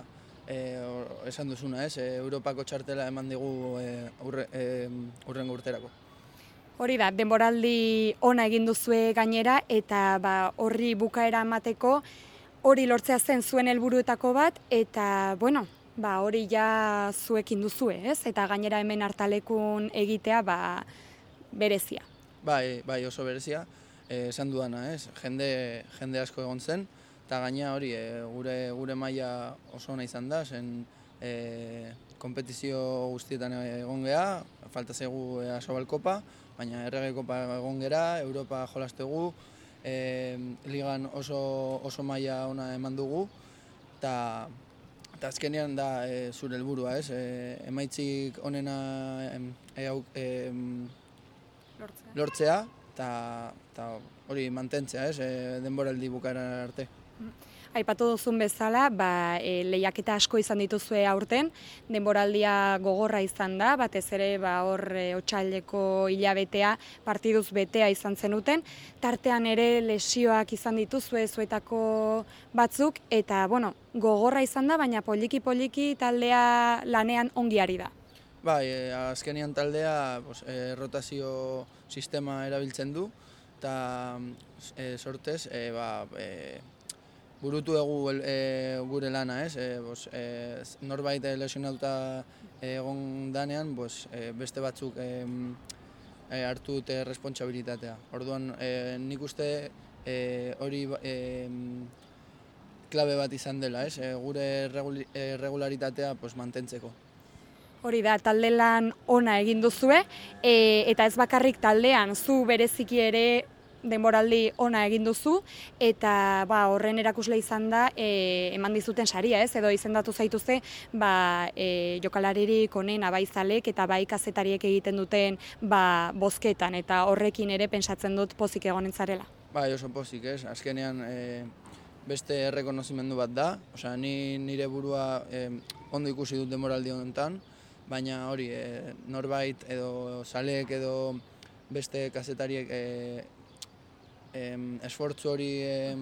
e, or, esan duzuna, ez? E, Europako txartela eman digu e, urre, e, urrengo urterako. Hori da, denboraldi ona egin duzue gainera, eta ba, horri bukaera emateko hori lortzea zen zuen helburuetako bat, eta bueno, ba, hori ja zuekin duzue, ez? Eta gainera hemen hartalekun egitea ba, berezia. Bai, bai oso berezia, e, esan dudana, ez? Jende, jende asko egon zen, eta gaina hori e, gure, gure maila oso ona izan da, zen e, kompetizio guztietan egon geha, falta zaigu e, Asobalkopa, baina Errege Kopa egon gera, Europa jolastegu, e, ligan oso, oso maila ona eman dugu, eta eta azkenean da e, zure helburua, ez? E, emaitzik onena e, e, Lortzea. lortzea, eta hori mantentzea, ez? E, denboraldi bukaera arte. Aipatu duzun bezala, ba, e, lehiaketa asko izan dituzue aurten, denboraldia gogorra izan da, batez ere ba, hor e, otsaileko hilabetea partiduz betea izan zenuten, tartean ere lesioak izan dituzue zuetako batzuk, eta bueno, gogorra izan da, baina poliki-poliki taldea lanean ongi ari da. Bai, e, azkenean taldea pues, e, rotazio sistema erabiltzen du, eta e, sortez, e, ba, e, burutu egu e, gure lana, ez? E, bos, e, norbait lesionatuta egon danean, bos, e, beste batzuk e, e, hartu dute responsabilitatea. Orduan, e, nik uste e, hori e, klabe bat izan dela, ez? E, gure regularitatea pues, mantentzeko. Hori da, talde lan ona egin duzue, e, eta ez bakarrik taldean, zu bereziki ere denboraldi ona egin duzu, eta ba, horren erakusle izan da e, eman dizuten saria, ez? Edo izendatu zaituze ba, e, jokalaririk onena bai zalek eta bai kazetariek egiten duten ba, bozketan, eta horrekin ere pentsatzen dut pozik egonen zarela. Bai, oso pozik, ez? Azkenean e, beste errekonozimendu bat da, osea, ni nire burua e, ondo ikusi dut denboraldi honetan, baina hori, e, norbait edo zaleek edo beste kazetariek e, Em, esfortzu hori em,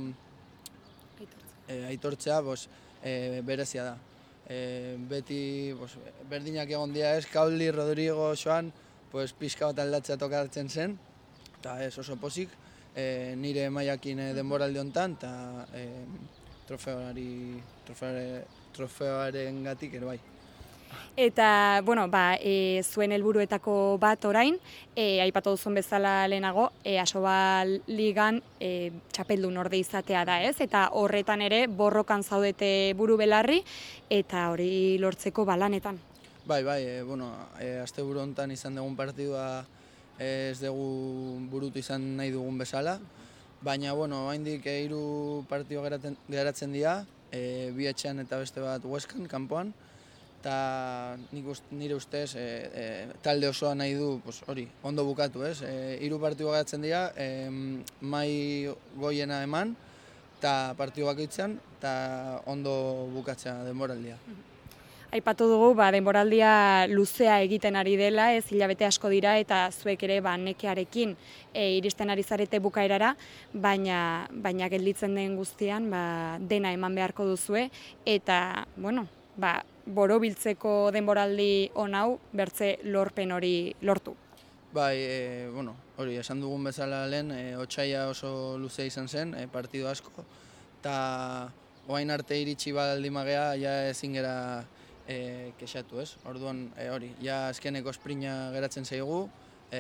e, aitortzea bos, e, berezia da. E, beti bos, berdinak egon dira ez, Kauli, Rodrigo, Joan, pues, pixka bat aldatzea tokatzen zen, eta ez oso pozik, e, nire mailakin denboraldi honetan, eta e, trofeoari, trofeoare, trofeoaren gatik ere bai. Eta, bueno, ba, e, zuen helburuetako bat orain, e, aipatu duzun bezala lehenago, e, Asobal Ligan e, txapeldun orde izatea da, ez? Eta horretan ere borrokan zaudete buru belarri, eta hori lortzeko balanetan. Bai, bai, e, bueno, e, asteburu honetan izan dugun partidua e, ez dugu burutu izan nahi dugun bezala, baina, bueno, haindik e, hiru partido geratzen, geratzen dira, e, bi etxean eta beste bat Huescan, kanpoan, eta nik ust, nire ustez e, e, talde osoa nahi du pues, hori, ondo bukatu, ez? E, hiru partido geratzen dira, e, mai goiena eman, eta partido bakoitzean, eta ondo bukatzea denboraldia. Aipatu dugu, ba, denboraldia luzea egiten ari dela, ez hilabete asko dira, eta zuek ere ba, nekearekin e, iristen ari zarete bukaerara, baina, baina gelditzen den guztian ba, dena eman beharko duzue, eta, bueno, ba, borobiltzeko denboraldi on hau bertze lorpen hori lortu. Bai, e, bueno, hori, esan dugun bezala lehen, e, otsaila oso luzea izan zen, e, partido asko, eta orain arte iritsi baldin magea, ja ezin gera e, kexatu, ez? Orduan, e, hori, ja azkeneko esprina geratzen zaigu, e,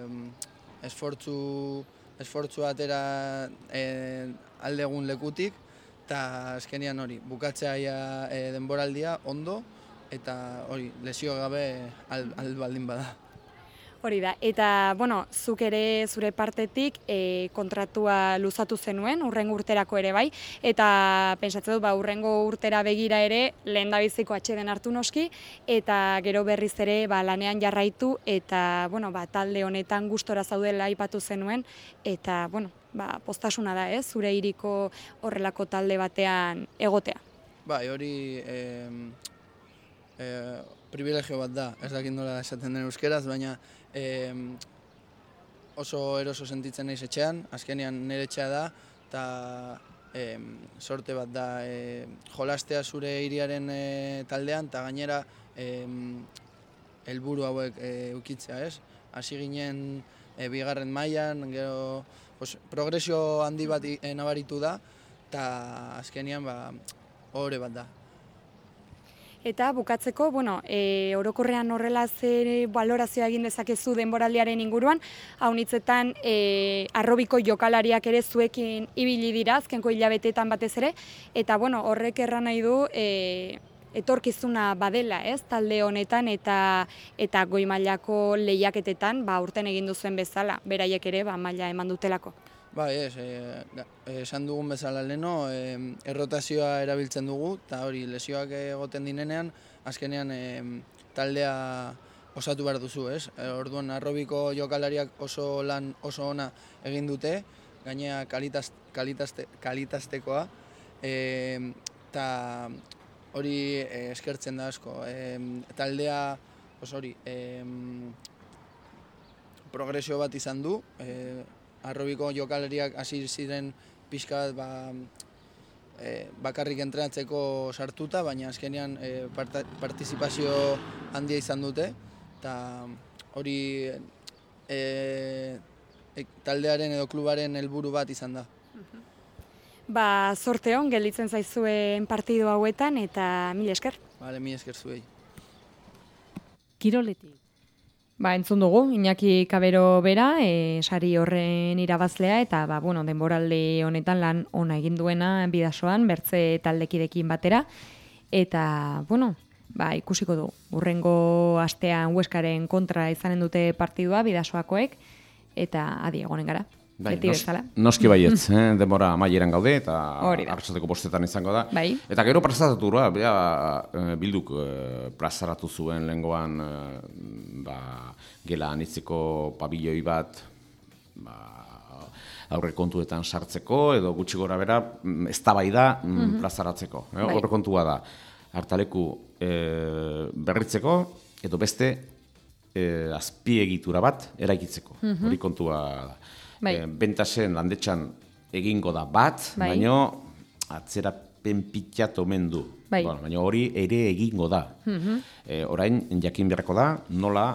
esfortzu, esfortzu atera e, aldegun lekutik, eta azkenean hori, bukatzea ja, e, denboraldia ondo, eta hori, lesio gabe al, al baldin bada. Hori da, eta, bueno, zuk ere zure partetik e, kontratua luzatu zenuen, urrengo urterako ere bai, eta pentsatzen dut, ba, urrengo urtera begira ere, lehen da biziko atxeden hartu noski, eta gero berriz ere ba, lanean jarraitu, eta, bueno, ba, talde honetan gustora zaudela aipatu zenuen, eta, bueno, ba, postasuna da, ez, zure hiriko horrelako talde batean egotea. Bai, hori eh, eh, privilegio bat da, ez dakit nola esaten den euskeraz, baina eh, oso eroso sentitzen naiz etxean, azkenean nire etxea da, eta e, sorte bat da e, jolastea zure hiriaren e, taldean, eta gainera e, helburu hauek e, ukitzea, ez? Hasi ginen e, bigarren mailan, gero pues, progresio handi bat e, nabaritu da, eta azkenean ba, ohore bat da. Eta bukatzeko, bueno, e, orokorrean horrela ze balorazioa egin dezakezu denboraldiaren inguruan, haunitzetan e, arrobiko jokalariak ere zuekin ibili dira, azkenko hilabeteetan batez ere, eta bueno, horrek erran nahi du e, etorkizuna badela, ez, talde honetan eta eta goi mailako lehiaketetan, ba urten egin duzuen bezala, beraiek ere ba maila eman dutelako. Ba, ez, esan dugun bezala leno, e, errotazioa erabiltzen dugu, eta hori lesioak egoten dinenean, azkenean e, taldea osatu behar duzu, ez? E, orduan, arrobiko jokalariak oso lan oso ona egin dute, gainea kalitaz, kalitaste, kalitastekoa, eta hori e, eskertzen da asko. E, taldea, os hori, e, progresio bat izan du, e, arrobiko jokalariak hasi ziren pixka bat ba, e, bakarrik entrenatzeko sartuta, baina azkenean e, parta, partizipazio handia izan dute, eta hori e, e, taldearen edo klubaren helburu bat izan da. Ba, zorte hon, gelditzen zaizuen partidu hauetan, eta mila esker. Bale, mila esker zuei. Kiroletik. Ba, entzun dugu, Iñaki Kabero bera, e, sari horren irabazlea, eta ba, bueno, denboraldi honetan lan ona egin duena bidasoan, bertze taldekidekin batera, eta, bueno, ba, ikusiko du, urrengo astean Hueskaren kontra izanen dute partidua bidasoakoek, eta adi egonen gara. Bai, beti nos, bezala. Noski baietz, eh? Denbora amaieran gaude, eta arratsaldeko bostetan izango da. Bai. Eta gero plazaratu da, bilduk eh, plazaratu zuen lehengoan eh, ba, gela anitzeko pabiloi bat ba, aurre kontuetan sartzeko, edo gutxi gora bera, eztabaida mm, plazaratzeko. Eh? Bai. Horre kontua da, hartaleku eh, berritzeko, edo beste eh, azpiegitura bat eraikitzeko. Mhm. Hori kontua da. Bai. E, Bentasen landetxan egingo da bat, Bai. baina atzerapen pitxat omen du. Bai. Bueno, baina hori ere egingo da. Mhm. E, orain jakin beharko da nola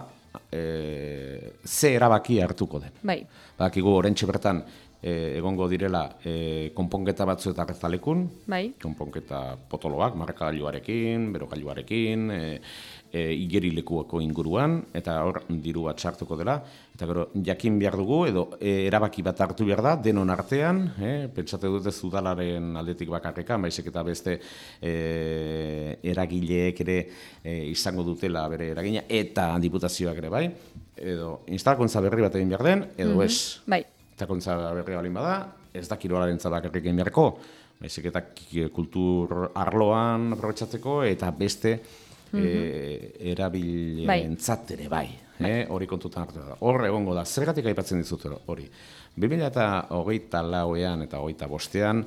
e, ze erabaki hartuko den. Bai. Badakigu oraintxe bertan e, egongo direla e, konponketa batzu eta gertalekun, Bai. konponketa potoloak, markagailuarekin, berogailuarekin, e, e, igerilekuako inguruan, eta hor diru bat sartuko dela, eta gero jakin behar dugu, edo e, erabaki bat hartu behar da, denon artean, e, pentsate dute udalaren aldetik bakarrekan, baizik eta beste e, eragileek ere e, izango dutela bere eragina, eta diputazioak ere bai, edo instalakuntza berri bat egin behar den, edo Mhm. ez. Bai. Instalakuntza berri balin bada, ez da kirolaren bakarrik egin beharko, baizik eta kultur arloan aprobetxatzeko, eta beste E, erabilentzat ere bai, eh? Hori kontutan hartu da. Hor egongo da, zergatik aipatzen dizut hori. bi mila hogeita lauean eta hogeita bostean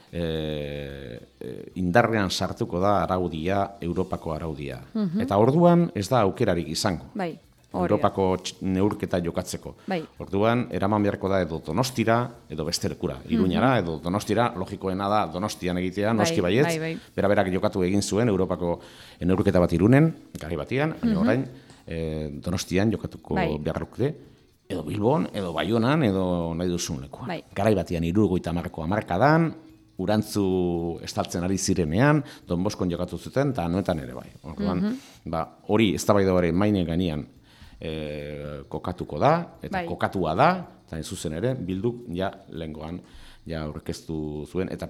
e, e, indarrean sartuko da araudia, Europako araudia. Mhm. Eta orduan ez da aukerarik izango. Bai. Hori da. Europako neurketa jokatzeko. Bai. Orduan, eraman beharko da edo Donostira, edo beste lekura. Iruñara, edo Donostira, logikoena da Donostian egitea, noski Bai, baietz. bai, bai. Bera-berak jokatu egin zuen Europako neurketa bat Irunen, gari batian, baina orain eh, Donostian jokatuko Bai. beharrukte, edo Bilbon, edo Baionan, edo nahi duzun lekuan. Bai. Garai batian hirurogeita hamarko hamarkadan, urantzu estaltzen ari zirenean, Don Boskon jokatu zuten, eta anuetan ere bai. Orduan, ba, hori eztabaida hori mainen gainean E, kokatuko da, eta Bai. kokatua da, eta ez zuzen ere, bilduk ja lehengoan ja aurkeztu zuen, eta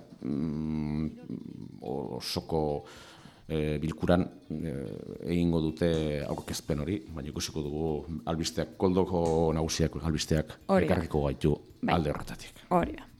mm, osoko e, bilkuran e, egingo dute aurkezpen hori, baina ikusiko dugu albisteak, koldoko nagusiak albisteak ekarriko gaitu Bai. alde horretatik. Hori da.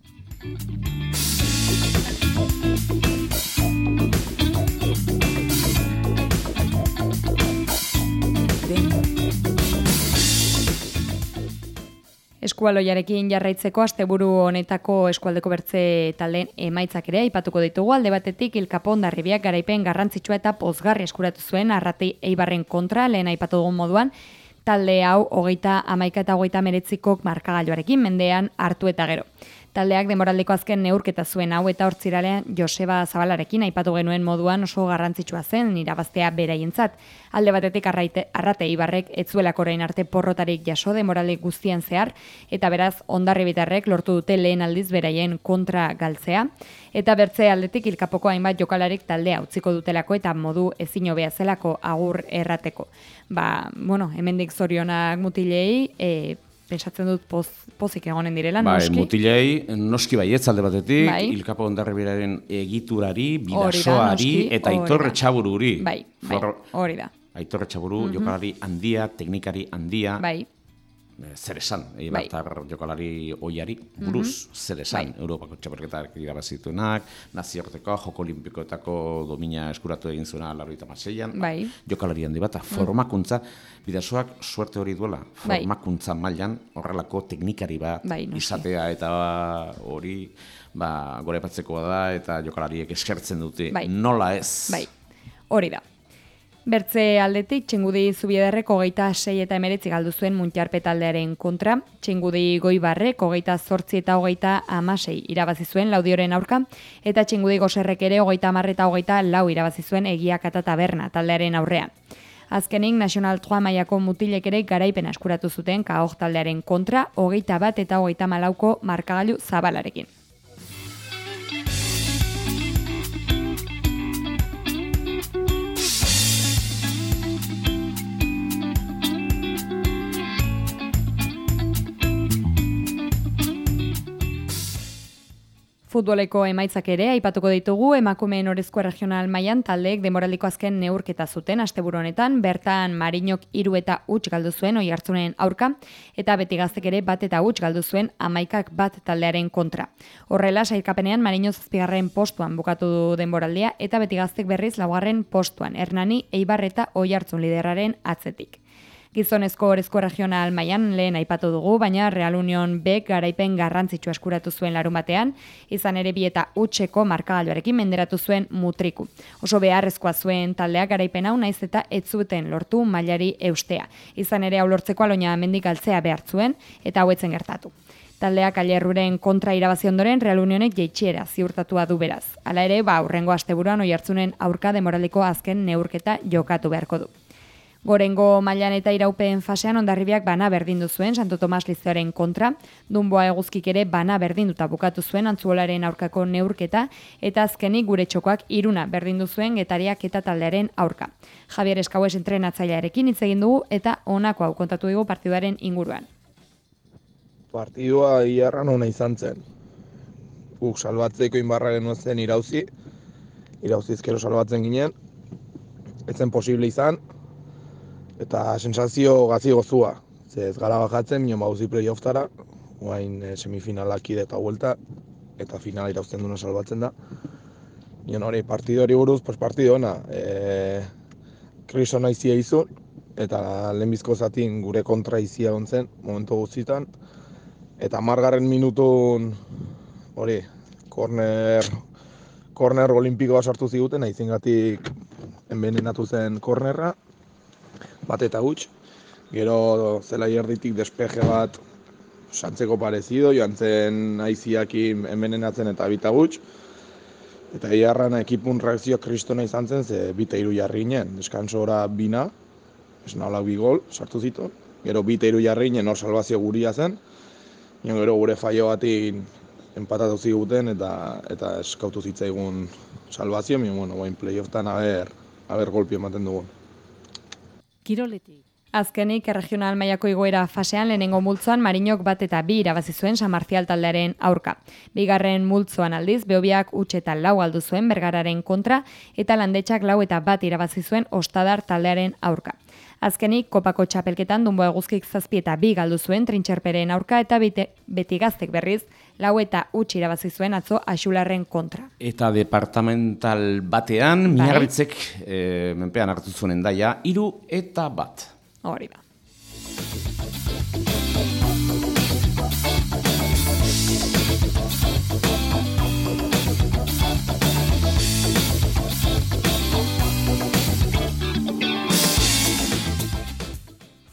Eskualoiarekin jarraitzeko asteburu honetako eskualdeko bertze taldeen emaitzak ere aipatuko ditugu. Alde batetik Ilkapon Darribiak garaipen garrantzitsua eta pozgarri eskuratu zuen Arrati Eibarren kontra, lehen aipatu dugun moduan, talde hau hogeita hamaika eta hogeita meretziko markagailuarekin mendean hartu eta gero. Taldeak demoraldiko azken neurketa zuen hau eta hortziralean Joseba Zabalarekin aipatu genuen moduan oso garrantzitsua zen irabaztea beraientzat. Alde batetik arraite, arrate Ibarrek etzuelako orain arte porrotarik jaso demoraldi guztien zehar eta beraz Hondarribitarrek lortu dute lehen aldiz beraien kontra galtzea. Eta bertze aldetik ilkapoko hainbat jokalarik taldea utziko dutelako eta modu ezin hobea zelako agur errateko. Ba, bueno, hemendik zorionak mutilei, e, pensatzen dut poz, pozik egonen direla, bai, noski? Mutilei, noski baietz alde batetik, bai. Ilkapo Hondarribiraren egiturari, bidasoari eta Aitor Etxabururi. Bai, bai, hori da. Aitor Etxaburu, mm-hmm. jokalari handia, teknikari handia. Bai. Zer esan, Eibartar bai. jokalari oiari buruz, mm-hmm. zer esan, bai. Europako txapelketak irabazituenak, nazioarteko, joko olimpikoetako domina eskuratu egin zuena laurogeita hamaseian, bai. jokalari handi bat, formakuntza, bidasoak suerte hori duela, formakuntza bai. mailan horrelako teknikari bat bai, izatea eta hori ba, gorepatzekoa da eta jokalariek eskertzen dute, bai. nola ez. Bai, hori da. Bertze aldetik, Txingudi Zubiederrek hogeita sei eta emeretzi galdu zuen Muntiarpe taldearen kontra, Txingudi Goibarrek hogeita zortzi eta hogeita hamasei irabazi zuen Laudioren aurka, eta Txingudi Goserrek ere hogeita hamar eta hogeita lau irabazi zuen Egiak eta Taberna taldearen aurrean. Azkenik, National Trois mailako mutilek ere garaipena eskuratu zuten Kaok taldearen kontra, hogeita bat eta hogeita malauko markagailu zabalarekin. Futboleko emaitzak ere aipatuko ditugu, emakumeen orezko regional mailan taldeek demoraldiko azken neurketa zuten asteburu honetan, bertan Marinok hiru eta huts galdu zuen Oiartzunen aurka, eta Betigaztek ere bat eta huts galdu zuen Hamaikak bat taldearen kontra. Horrela, sailkapenean Marino zazpigarren postuan bukatu du denboraldia, eta Betigaztek berriz laugarren postuan, Hernani, Eibar eta Oiartzun liderraren atzetik. Gizonezko orezko regional mailan lehen aipatu dugu, baina Real Union Bek garaipen garrantzitsua eskuratu zuen larun batean, izan ere bi eta hutseko markagailuarekin menderatu zuen Mutriku. Oso beharrezkoa zuen taldeak garaipen hau naiz eta ez zuten lortu mailari eustea. Izan ere hau lortzeko Aloña Mendik altzea behar zuen eta hauetzen gertatu. Taldeak Ailerruren kontra irabazi ondoren Real Unionek jeitsiera ziurtatua du beraz. Hala ere, ba aurrengo asteburuan Oiartzunen aurka demoraliko azken neurketa jokatu beharko du. Gorengo mailan eta iraupen fasean Hondarribiak bana berdindu zuen Santo Tomas Lizeoaren kontra, Dunboa Eguzkik ere bana berdinduta bukatu zuen Antzuolaren aurkako neurketa, eta azkenik gure txokoak iruna berdindu zuen Getariak eta taldearen aurka. Javier Eskauez entrenatzailearekin hitz egin dugu eta honako hau kontatu digu partidaren inguruan. Partidua iarran ona izan zen. Guk salbatzeko inbarraren zen irauzi, irauzizkero salbatzen ginen, ez zen posible izan, eta sensazio gazi gozua. Ze ez gara bajatzen, minon bauzi playoff-tara, guain e, semifinalak ide eta vuelta, eta finala irauzten duna salbatzen da. Minon hori, partido hori buruz, pues partido ona. E, Kriso naizia izun, eta lehenbizko zatin gure kontra izia ontzen, momentu guztietan. Eta margarren minutun, hori, korner, korner olimpikoa sartu ziguten, aizengatik enbenenatu zen kornerra, bat eta huts, gero zela erditik despeje bat santzeko parezido, joan zen aiziakin envenenatzen eta bita huts, eta iarran ekipun reakzioa kristona izan zen, ze bita hiru jarri ginen, deskansora bina, esnalak bi gol, sartu zitu, gero bita hiru jarri ginen hor salbazio guria zen, gero gure faio batin empatatu ziguten eta eta eskautu zitzaigun salbazio, mi bueno, bain playofftan aber aber golpe ematen dugu. Kiroletik. Azkenik, regional mailako igoera fasean lehenengo multzoan Marinok bat eta bi irabazi zuen San Marcial taldearen aurka. Bigarren multzoan aldiz, Beobiak huts eta lau aldu zuen Bergararen kontra, eta Landetxak lau eta bat irabazi zuen Ostadar taldearen aurka. Azkenik, Kopako txapelketan Dunboa Eguzkik zazpi eta bi galdu zuen Trintxerperen aurka, eta Betigaztek berriz lau eta huts irabazi zuen atzo Axularren kontra. Eta departamental batean, bai. Miarritzek e, menpean hartu zuen Hendaia, hiru eta bat. Hori da.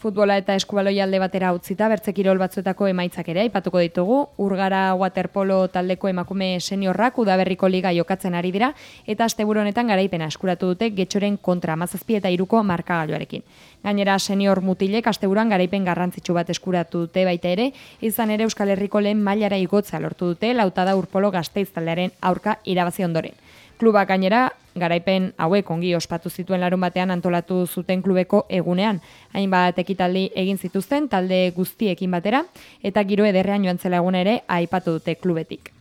Futbola eta eskubaloi alde batera utzita, bertze kirol batzuetako emaitzak ere aipatuko ditugu. Urgara waterpolo taldeko emakume seniorrak udaberriko liga jokatzen ari dira, eta asteburu honetan garaipena eskuratu dute Getxoren kontra hamazazpi eta hiruko markagailuarekin. Gainera senior mutilek asteburuan garaipen garrantzitsu bat eskuratu dute baita ere, izan ere Euskal Herriko lehen mailara igotzea lortu dute Lautada Urpolo Gasteiz taldearen aurka irabazi ondoren. Klubak gainera, garaipen hauek ongi ospatu zituen larun batean antolatu zuten klubeko egunean. Hainbat ekitaldi egin zituzten talde guztiekin batera, eta giro ederrean joan zela eguna ere aipatu dute klubetik.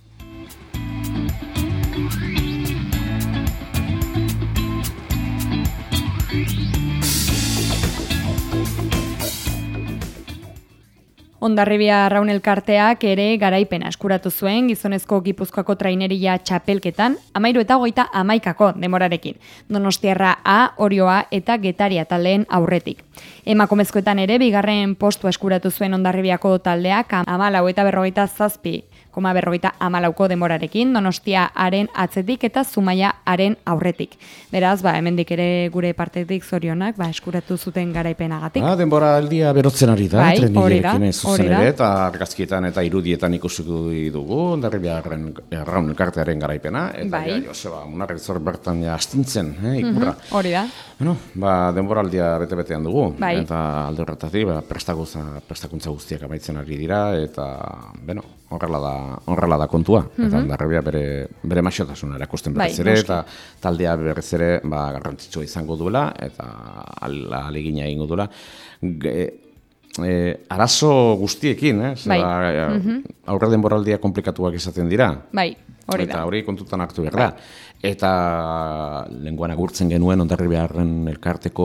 Hondarribia Arraun elkarteak ere garaipena eskuratu zuen gizonezko Gipuzkoako traineria txapelketan, amairu eta hogeita hamaikako demorarekin. Donostiarra A, Orioa eta Getaria taldeen aurretik. Emakumezkoetan ere bigarren postua eskuratu zuen Hondarribiako taldeak hamalau eta berrogeita zazpi koma berrogeita hamalauko demorarekin, Donostia haren atzetik eta Zumaia haren aurretik. Beraz, ba, hemendik ere gure partetik zorionak, ba, eskuratu zuten garaipenagatik. Ah, denbora aldia berotzen ari da, bai, trenileekin ez zuzen ere, eta argazkietan eta irudietan ikusiko dugu, Hondarribia Arraun elkartearen garaipena, eta bai. ja, Joseba, Munarrizor bertan ja astintzen, eh, ikurra. Mm-hmm, hori da. Bueno, ba, denbora aldia bete-betean dugu, bai. Eta alde horretatik, ba, prestakuntza guztiak amaitzen ari dira, eta, bueno, horrela da, horrela da kontua, mm-hmm. Eta Hondarribia bere, bere maixotasuna erakusten berriz ere, bai, eta taldea berriz ere ba, garrantzitsua izango duela, eta ahalegina egingo duela. Ge, e, arazo guztiekin, eh? Bai. Zera, mm-hmm. Aurre denboraldia komplikatuak izaten dira. Bai, hori da. Eta hori kontutan hartu behar da. Bai. Eta lenguan agurtzen genuen Hondarribiaren elkarteko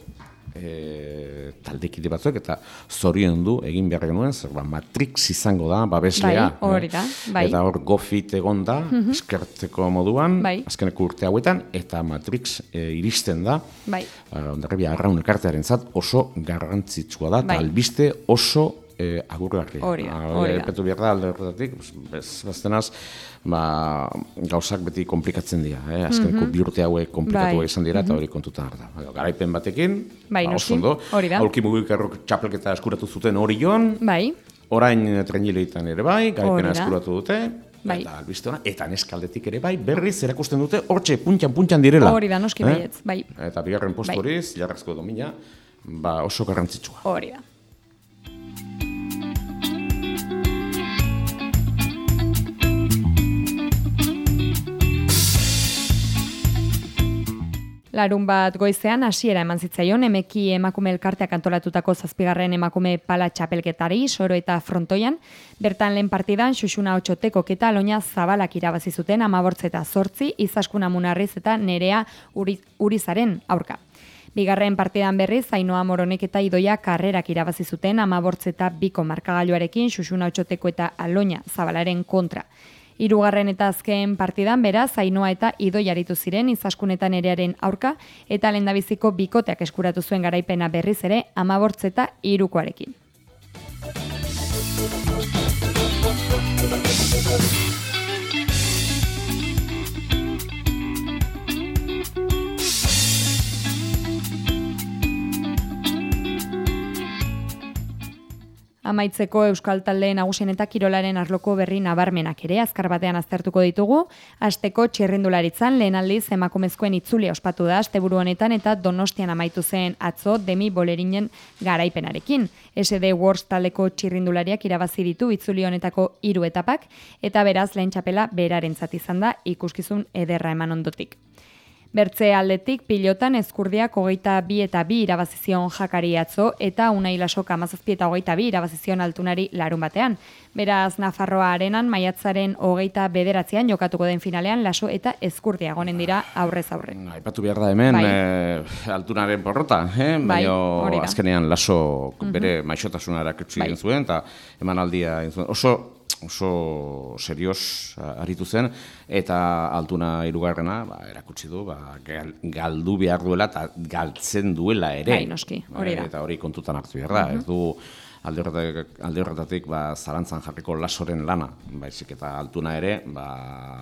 E, taldekide batzuek eta zorion du egin behar genuen, zer ba, Matrix izango da, babeslea. Bai, hori da, bai. Eta hor gofit egon da, mm-hmm. eskertzeko moduan, bai. Azkeneko urte hauetan, eta Matrix e, iristen da. Bai. Hondarribia Arraun elkartearen zat oso garrantzitsua da, eta bai. Albiste oso e, agurgarria. Hori da, hori da. Petu behar da, alde horretatik, baztenaz, ba, gauzak beti komplikatzen dira. Eh? Azkeneko mm-hmm. bi urte hauek komplikatu bai. Izan dira, eta hori mm-hmm. kontutan harta. Garaipen batekin, bai, ba, oso ondo. Aulki mugikarrok txapelketa eskuratu zuten Orion, bai. Orain trenileitan ere bai, garaipena eskuratu dute. Bai. Eta albiste ona, eta neskaldetik ere bai, berriz erakusten dute hortxe puntxan-puntxan direla. Hori da, noski eh? Baietz, bai. Eta bigarren postu bai. Horiz, jarrazko domina, ba, oso garrantzitsua. Hori da. Larun bat goizean hasiera eman zitzaion Emeki emakume elkarteak antolatutako zazpigarren emakume pala txapelketari Soro eta Frontoian. Bertan lehen partidan Xuxuna Otxotekok eta Aloña Zabalak irabazi zuten hamabortz eta zortzi, Izaskuna Munarriz eta Nerea Urizaren aurka. Bigarren partidan berriz Ainhoa Moronek eta Idoia Karrerak irabazi zuten hamabortz eta biko markagailuarekin Xuxuna Otxoteko eta Aloña Zabalaren kontra. Hirugarren eta azken partidan beraz Ainhoa eta Idoi aritu ziren Izaskunetan Nerearen aurka eta lehendabiziko bikoteak eskuratu zuen garaipena berriz ere hamabortz eta hirukoarekin. Amaitzeko Euskal Talde nagusien eta kirolaren arloko berri nabarmenak ere azkar batean aztertuko ditugu. Asteko txirrindularitzan lehen aldiz emakumezkoen itzulia ospatu da asteburu honetan eta Donostian amaitu zen atzo Demi Bolerinen garaipenarekin. S D Wars taldeko txirrindulariak irabazi ditu itzuli honetako hiru etapak eta beraz lehen txapela berarentzat izan da ikuskizun ederra eman ondotik. Bertze aldetik pilotan Ezkurdiak hogeita bi eta bi irabazizion Jakari atzo eta Unai Lasok hamazazpi eta hogeita bi irabazizion Altunari larun batean. Beraz Nafarroa arenan maiatzaren hogeita bederatzean jokatuko den finalean Laso eta Ezkurdia gonen dira aurrez aurre. Aipatu behar da hemen bai. e, Altunaren porrota, eh? Bai, baina azkenean Laso bere mm-hmm. maixotasuna erakutsi bai. Zuen eta emanaldia egin zuen. Oso oso serioz aritu zen, eta Altuna hirugarrena ba, erakutsi du, ba, gal, galdu behar duela eta galtzen duela ere. Bai, noski, hori da. Eta hori kontutan hartu behar da. Uh-huh. Ez du alde horretatik, alde horretatik ba, zalantzan jarriko Lasoren lana, baizik eta Altuna ere, ba,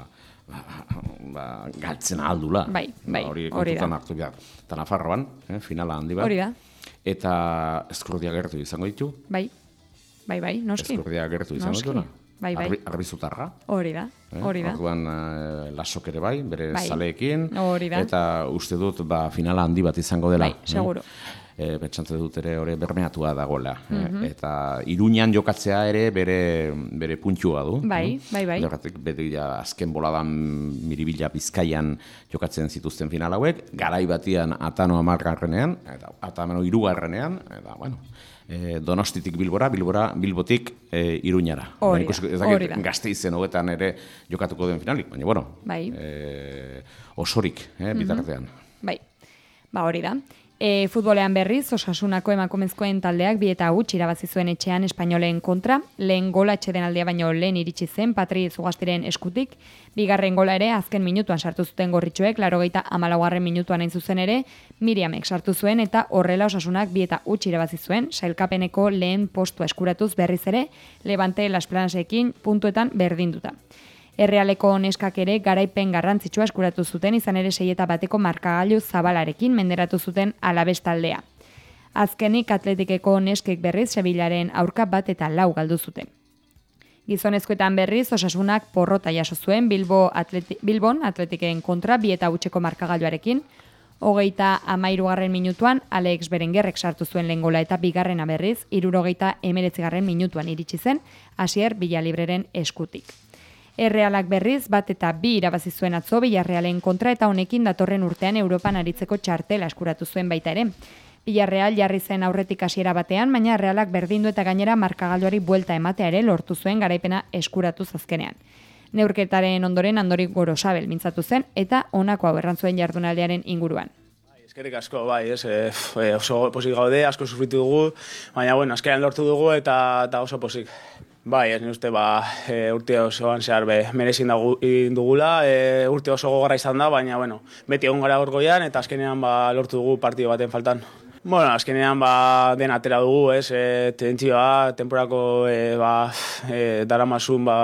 ba, galtzen ahaldula. Bai, bai, hori hori da. kontutan hartu behar. Eta Nafarroan, eh, finala handi bat. Hori da. Eta Ezkurdia gertu izango ditu. Bai, bai, bai, noski. Ezkurdia gertu izango Noski. ditu. Bai, bai. Arbi, arbizutarra. Hori da, Eh? hori da. Orduan eh, lasok ere bai, bere Bai. zaleekin. Hori da. Eta uste dut ba, finala handi bat izango dela. Bai, seguro. E, Betxantze dut ere hori bermeatua dagoela. Mm Eta Iruñan jokatzea ere bere, bere puntua du. Bai, bai, bai. Horregatik, beti ja, azken boladan Miribilla Bizkaian jokatzen zituzten final hauek, garai batian Atano amargarrenean, eta Atano hirugarrenean, eta, bueno, e, Donostitik Bilbora, Bilbora, Bilbotik e, Iruñara. Hori da, Ikusi- ez dakit hori da. Gasteizen hogetan ere jokatuko den finalik, baina, bueno, Bai. e, osorik, eh, bitartean. Bai, ba hori da. E, futbolean berriz, Osasunako emakumezkoen taldeak bi eta huts irabazi zuen etxean Espainolen kontra, lehen gola etxeden aldea baino lehen iritsi zen Patri Zugastiren eskutik, bigarren gola ere azken minutuan sartu zuten gorritxoek, laurogeita hamalaugarren minutuan hain zuzen ere, Miriamek sartu zuen eta horrela Osasunak bi eta huts irabazi zuen, sailkapeneko lehen postua eskuratuz berriz ere, Levante Las Planasekin puntuetan berdinduta. Errealeko neskak ere garaipen garrantzitsua eskuratu zuten, izan ere sei eta bateko markagailu zabalarekin menderatu zuten Alabes taldea. Azkenik Atletikeko neskek berriz Sevillaren aurka bat eta lau galdu zuten. Gizonezkoetan berriz Osasunak porrota jaso zuen Bilbo Atleti, Bilbon Atletiken kontra bi eta hutseko markagailuarekin. Hogeita hamairugarren minutuan Alex Berengerrek sartu zuen lehen gola eta bigarrena berriz hirurogeita hemeretzigarren minutuan iritsi zen Asier Villalibreren eskutik. Errealak berriz bat eta bi irabazi zuen atzo Villarrealen kontra eta honekin datorren urtean Europan aritzeko txartela eskuratu zuen baita ere. Villarreal jarri zen aurretik hasiera batean, baina Realak berdindu eta gainera markagailuari buelta ematea ere lortu zuen garaipena eskuratu azkenean. Neurketaren ondoren Andorik Gorosabel mintzatu zen eta honako hau errantzuen jardunaldiaren inguruan. Eskerrik asko, bai, ez, e, e, oso posik gaude, asko sufritu dugu, baina, bueno, azkenean lortu dugu eta, eta oso posik. Bai, ez uste, ba, e, urte osoan zehar be, merezin dugula, e, urte oso gogorra izan da, baina, bueno, beti egon gara gorgoian eta azkenean ba, lortu dugu partido baten faltan. Bueno, azkenean ba, den atera dugu, ez, e, tentsioa, temporako e, ba, e, daramazun ba,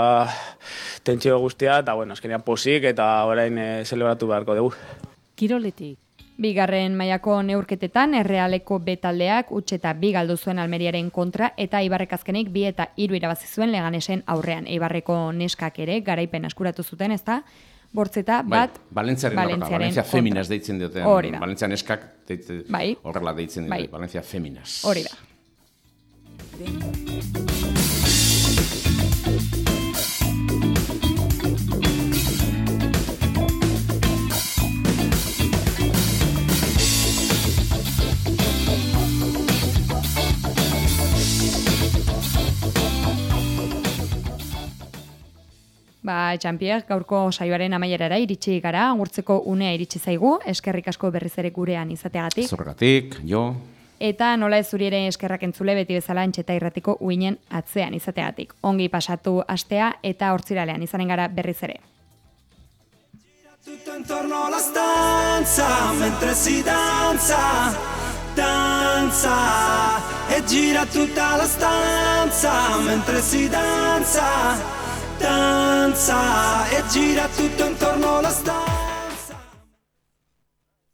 tentsio guztia, eta, bueno, azkenean posik eta orain e, zelebratu beharko dugu. Kiroletik. Bigarren mailako neurketetan Errealeko B taldeak huts eta bi galdu zuen Almeriaren kontra eta Eibarrek azkenik bi eta hiru irabazi zuen Leganesen aurrean. Eibarreko neskak ere garaipen eskuratu zuten, ezta? Bortzeta bat bai, Valentziaren aurka, Valencia Feminas deitzen duten. Hori da. Valentzia neskak deitze, bai. horrela deitzen dute, bai. Valencia Feminas. Hori da. Ba, Jean-Pierre, gaurko saioaren amaierara iritsi gara, agurtzeko unea iritsi zaigu, eskerrik asko berriz ere gurean izateagatik. Zurgatik, jo. Eta nola ez zuri ere eskerrak entzule beti bezala Antxeta Irratiko uinen atzean izateagatik. Ongi pasatu astea eta hortziralean izanen gara berriz ere. Tutto intorno alla stanza mentre si danza, danza e gira tutta la stanza mentre si danza, danza e gira tutto intorno alla stanza.